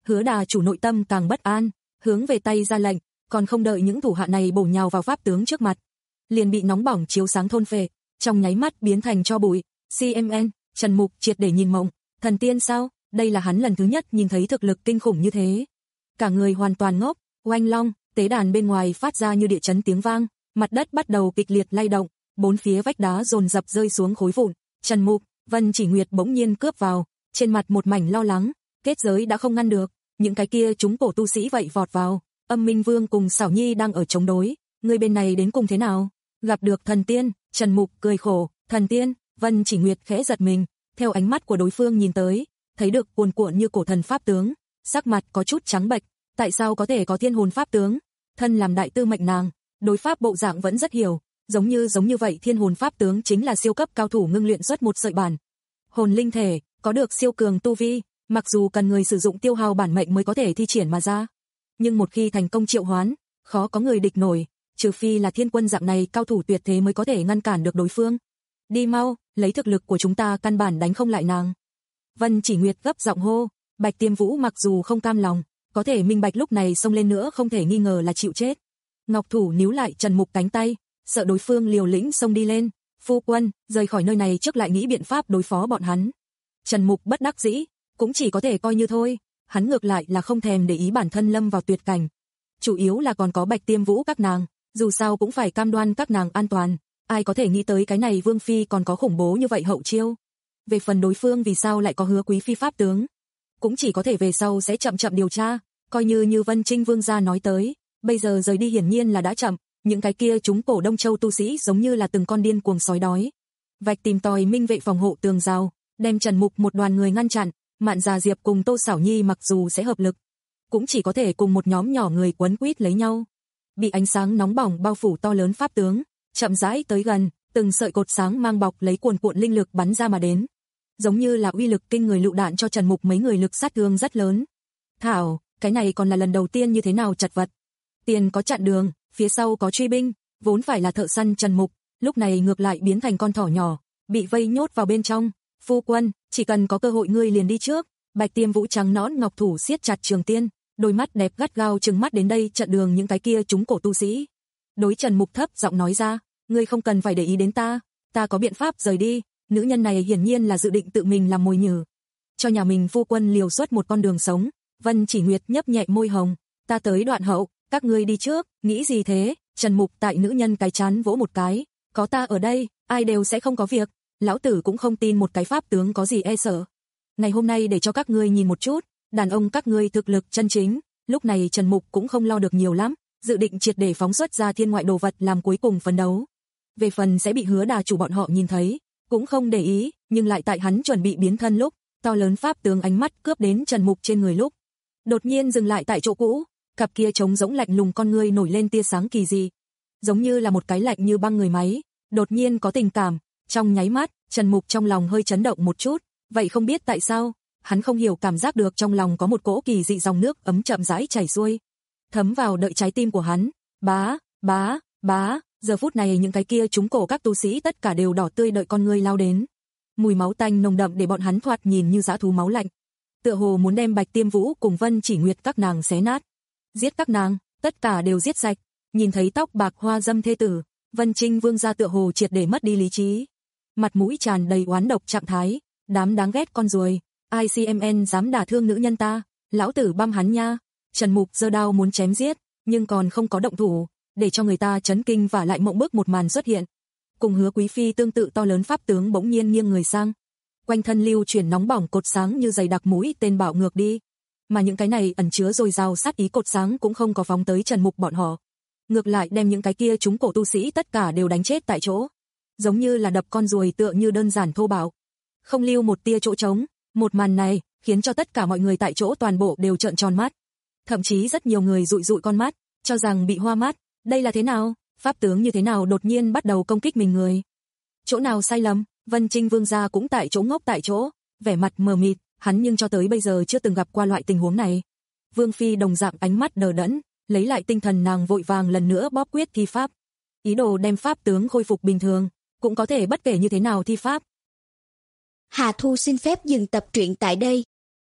Hứa Đà chủ nội tâm càng bất an, hướng về tay ra lệnh, còn không đợi những thủ hạ này bổ nhào vào pháp tướng trước mặt, liền bị nóng bỏng chiếu sáng thôn phệ, trong nháy mắt biến thành tro bụi. xê em en, Trần Mục triệt để nhìn mộng, thần tiên sao? Đây là hắn lần thứ nhất nhìn thấy thực lực kinh khủng như thế. Cả người hoàn toàn ngốc, oanh long, tế đàn bên ngoài phát ra như địa chấn tiếng vang, mặt đất bắt đầu kịch liệt lay động, bốn phía vách đá dồn dập rơi xuống khối vụn. Trần Mục, Vân Chỉ Nguyệt bỗng nhiên cướp vào, trên mặt một mảnh lo lắng, kết giới đã không ngăn được, những cái kia chúng cổ tu sĩ vậy vọt vào. Âm Minh Vương cùng Xảo Nhi đang ở chống đối, người bên này đến cùng thế nào? Gặp được thần tiên, Trần Mục cười khổ, thần tiên. Vân Chỉ Nguyệt khẽ giật mình, theo ánh mắt của đối phương nhìn tới, thấy được cuồn cuộn như cổ thần pháp tướng, sắc mặt có chút trắng bệch, tại sao có thể có thiên hồn pháp tướng? Thân làm đại tư mệnh nàng, đối pháp bộ dạng vẫn rất hiểu, giống như giống như vậy thiên hồn pháp tướng chính là siêu cấp cao thủ ngưng luyện xuất một sợi bản hồn linh thể, có được siêu cường tu vi, mặc dù cần người sử dụng tiêu hao bản mệnh mới có thể thi triển mà ra, nhưng một khi thành công triệu hoán, khó có người địch nổi, trừ phi là thiên quân dạng này cao thủ tuyệt thế mới có thể ngăn cản được đối phương. Đi mau, lấy thực lực của chúng ta căn bản đánh không lại nàng. Vân Chỉ Nguyệt gấp giọng hô, Bạch Tiêm Vũ mặc dù không cam lòng, có thể minh bạch lúc này xông lên nữa không thể nghi ngờ là chịu chết. Ngọc thủ níu lại Trần Mục cánh tay, sợ đối phương liều lĩnh xông đi lên, phu quân, rời khỏi nơi này trước lại nghĩ biện pháp đối phó bọn hắn. Trần Mục bất đắc dĩ, cũng chỉ có thể coi như thôi, hắn ngược lại là không thèm để ý bản thân lâm vào tuyệt cảnh. Chủ yếu là còn có Bạch Tiêm Vũ các nàng, dù sao cũng phải cam đoan các nàng an toàn, ai có thể nghĩ tới cái này Vương Phi còn có khủng bố như vậy hậu chiêu. Về phần đối phương vì sao lại có Hứa Quý Phi pháp tướng, cũng chỉ có thể về sau sẽ chậm chậm điều tra, coi như như Vân Trinh Vương gia nói tới, bây giờ rời đi hiển nhiên là đã chậm, những cái kia chúng cổ Đông Châu tu sĩ giống như là từng con điên cuồng sói đói. Vạch tìm tòi minh vệ phòng hộ tường rào, đem Trần Mục một đoàn người ngăn chặn, Mạn Già Diệp cùng Tô Xảo Nhi mặc dù sẽ hợp lực, cũng chỉ có thể cùng một nhóm nhỏ người quấn quýt lấy nhau. Bị ánh sáng nóng bỏng bao phủ to lớn pháp tướng, chậm rãi tới gần, từng sợi cột sáng mang bọc lấy cuồn cuộn linh lực bắn ra mà đến, giống như là uy lực kinh người lựu đạn cho Trần Mục mấy người lực sát thương rất lớn. Thảo, cái này còn là lần đầu tiên như thế nào chật vật. Tiền có chặn đường, phía sau có truy binh, vốn phải là thợ săn Trần Mục, lúc này ngược lại biến thành con thỏ nhỏ, bị vây nhốt vào bên trong. Phu quân, chỉ cần có cơ hội ngươi liền đi trước. Bạch Tiêm Vũ trắng nõn ngọc thủ siết chặt trường tiên, đôi mắt đẹp gắt gao trừng mắt đến đây chặn đường những cái kia chúng cổ tu sĩ. Đối Trần Mục thấp giọng nói ra, ngươi không cần phải để ý đến ta, ta có biện pháp rời đi. Nữ nhân này hiển nhiên là dự định tự mình làm mồi nhử, cho nhà mình phu quân liều xuất một con đường sống. Vân Chỉ Nguyệt nhấp nhẹ môi hồng, ta tới đoạn hậu, các ngươi đi trước. Nghĩ gì thế? Trần Mục tại nữ nhân cái chán vỗ một cái, có ta ở đây, ai đều sẽ không có việc. Lão tử cũng không tin một cái pháp tướng có gì e sợ. Ngày hôm nay để cho các ngươi nhìn một chút, đàn ông các ngươi thực lực chân chính. Lúc này Trần Mục cũng không lo được nhiều lắm, dự định triệt để phóng xuất ra thiên ngoại đồ vật làm cuối cùng phấn đấu. Về phần sẽ bị Hứa Đà chủ bọn họ nhìn thấy, cũng không để ý, nhưng lại tại hắn chuẩn bị biến thân lúc, to lớn pháp tướng ánh mắt cướp đến Trần Mục trên người lúc, đột nhiên dừng lại tại chỗ cũ, cặp kia trống rỗng lạnh lùng con ngươi nổi lên tia sáng kỳ dị, giống như là một cái lạnh như băng người máy, đột nhiên có tình cảm. Trong nháy mắt, Trần Mục trong lòng hơi chấn động một chút, vậy không biết tại sao, hắn không hiểu cảm giác được trong lòng có một cỗ kỳ dị dòng nước ấm chậm rãi chảy xuôi, thấm vào đợi trái tim của hắn. Bá, bá, bá, giờ phút này những cái kia chúng cổ các tu sĩ tất cả đều đỏ tươi đợi con ngươi lao đến. Mùi máu tanh nồng đậm để bọn hắn thoạt nhìn như dã thú máu lạnh, tựa hồ muốn đem Bạch Tiêm Vũ cùng Vân Chỉ Nguyệt các nàng xé nát. Giết các nàng, tất cả đều giết sạch. Nhìn thấy tóc bạc hoa dâm thê tử, Vân Trinh Vương gia tựa hồ triệt để mất đi lý trí, mặt mũi tràn đầy oán độc trạng thái, đám đáng ghét con ruồi, i xê em en dám đả thương nữ nhân ta, lão tử băm hắn nha. Trần Mục giơ đao muốn chém giết, nhưng còn không có động thủ, để cho người ta chấn kinh và lại mộng bức một màn xuất hiện. Cùng Hứa Quý Phi tương tự to lớn pháp tướng bỗng nhiên nghiêng người sang, quanh thân lưu chuyển nóng bỏng cột sáng như dày đặc mũi tên bạo ngược đi, mà những cái này ẩn chứa dồi dào sát ý cột sáng cũng không có phóng tới Trần Mục bọn họ, ngược lại đem những cái kia chúng cổ tu sĩ tất cả đều đánh chết tại chỗ, giống như là đập con ruồi tựa như đơn giản thô bạo, không lưu một tia chỗ trống. Một màn này khiến cho tất cả mọi người tại chỗ toàn bộ đều trợn tròn mắt, thậm chí rất nhiều người dụi dụi con mắt, cho rằng bị hoa mắt. Đây là thế nào? Pháp tướng như thế nào đột nhiên bắt đầu công kích mình người? Chỗ nào sai lầm? Vân Trinh Vương gia cũng tại chỗ ngốc tại chỗ, vẻ mặt mờ mịt, hắn nhưng cho tới bây giờ chưa từng gặp qua loại tình huống này. Vương Phi đồng dạng ánh mắt đờ đẫn, lấy lại tinh thần nàng vội vàng lần nữa bóp quyết thi pháp, ý đồ đem pháp tướng khôi phục bình thường, cũng có thể bất kể như thế nào thi pháp. Hà Thu xin phép dừng tập truyện tại đây.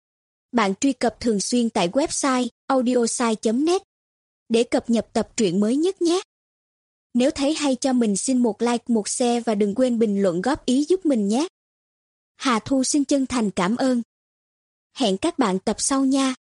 bạn truy cập thường xuyên tại website audiosai chấm net để cập nhật tập truyện mới nhất nhé. Nếu thấy hay cho mình xin một like, một share và đừng quên bình luận góp ý giúp mình nhé. Hà Thu xin chân thành cảm ơn. Hẹn các bạn tập sau nha.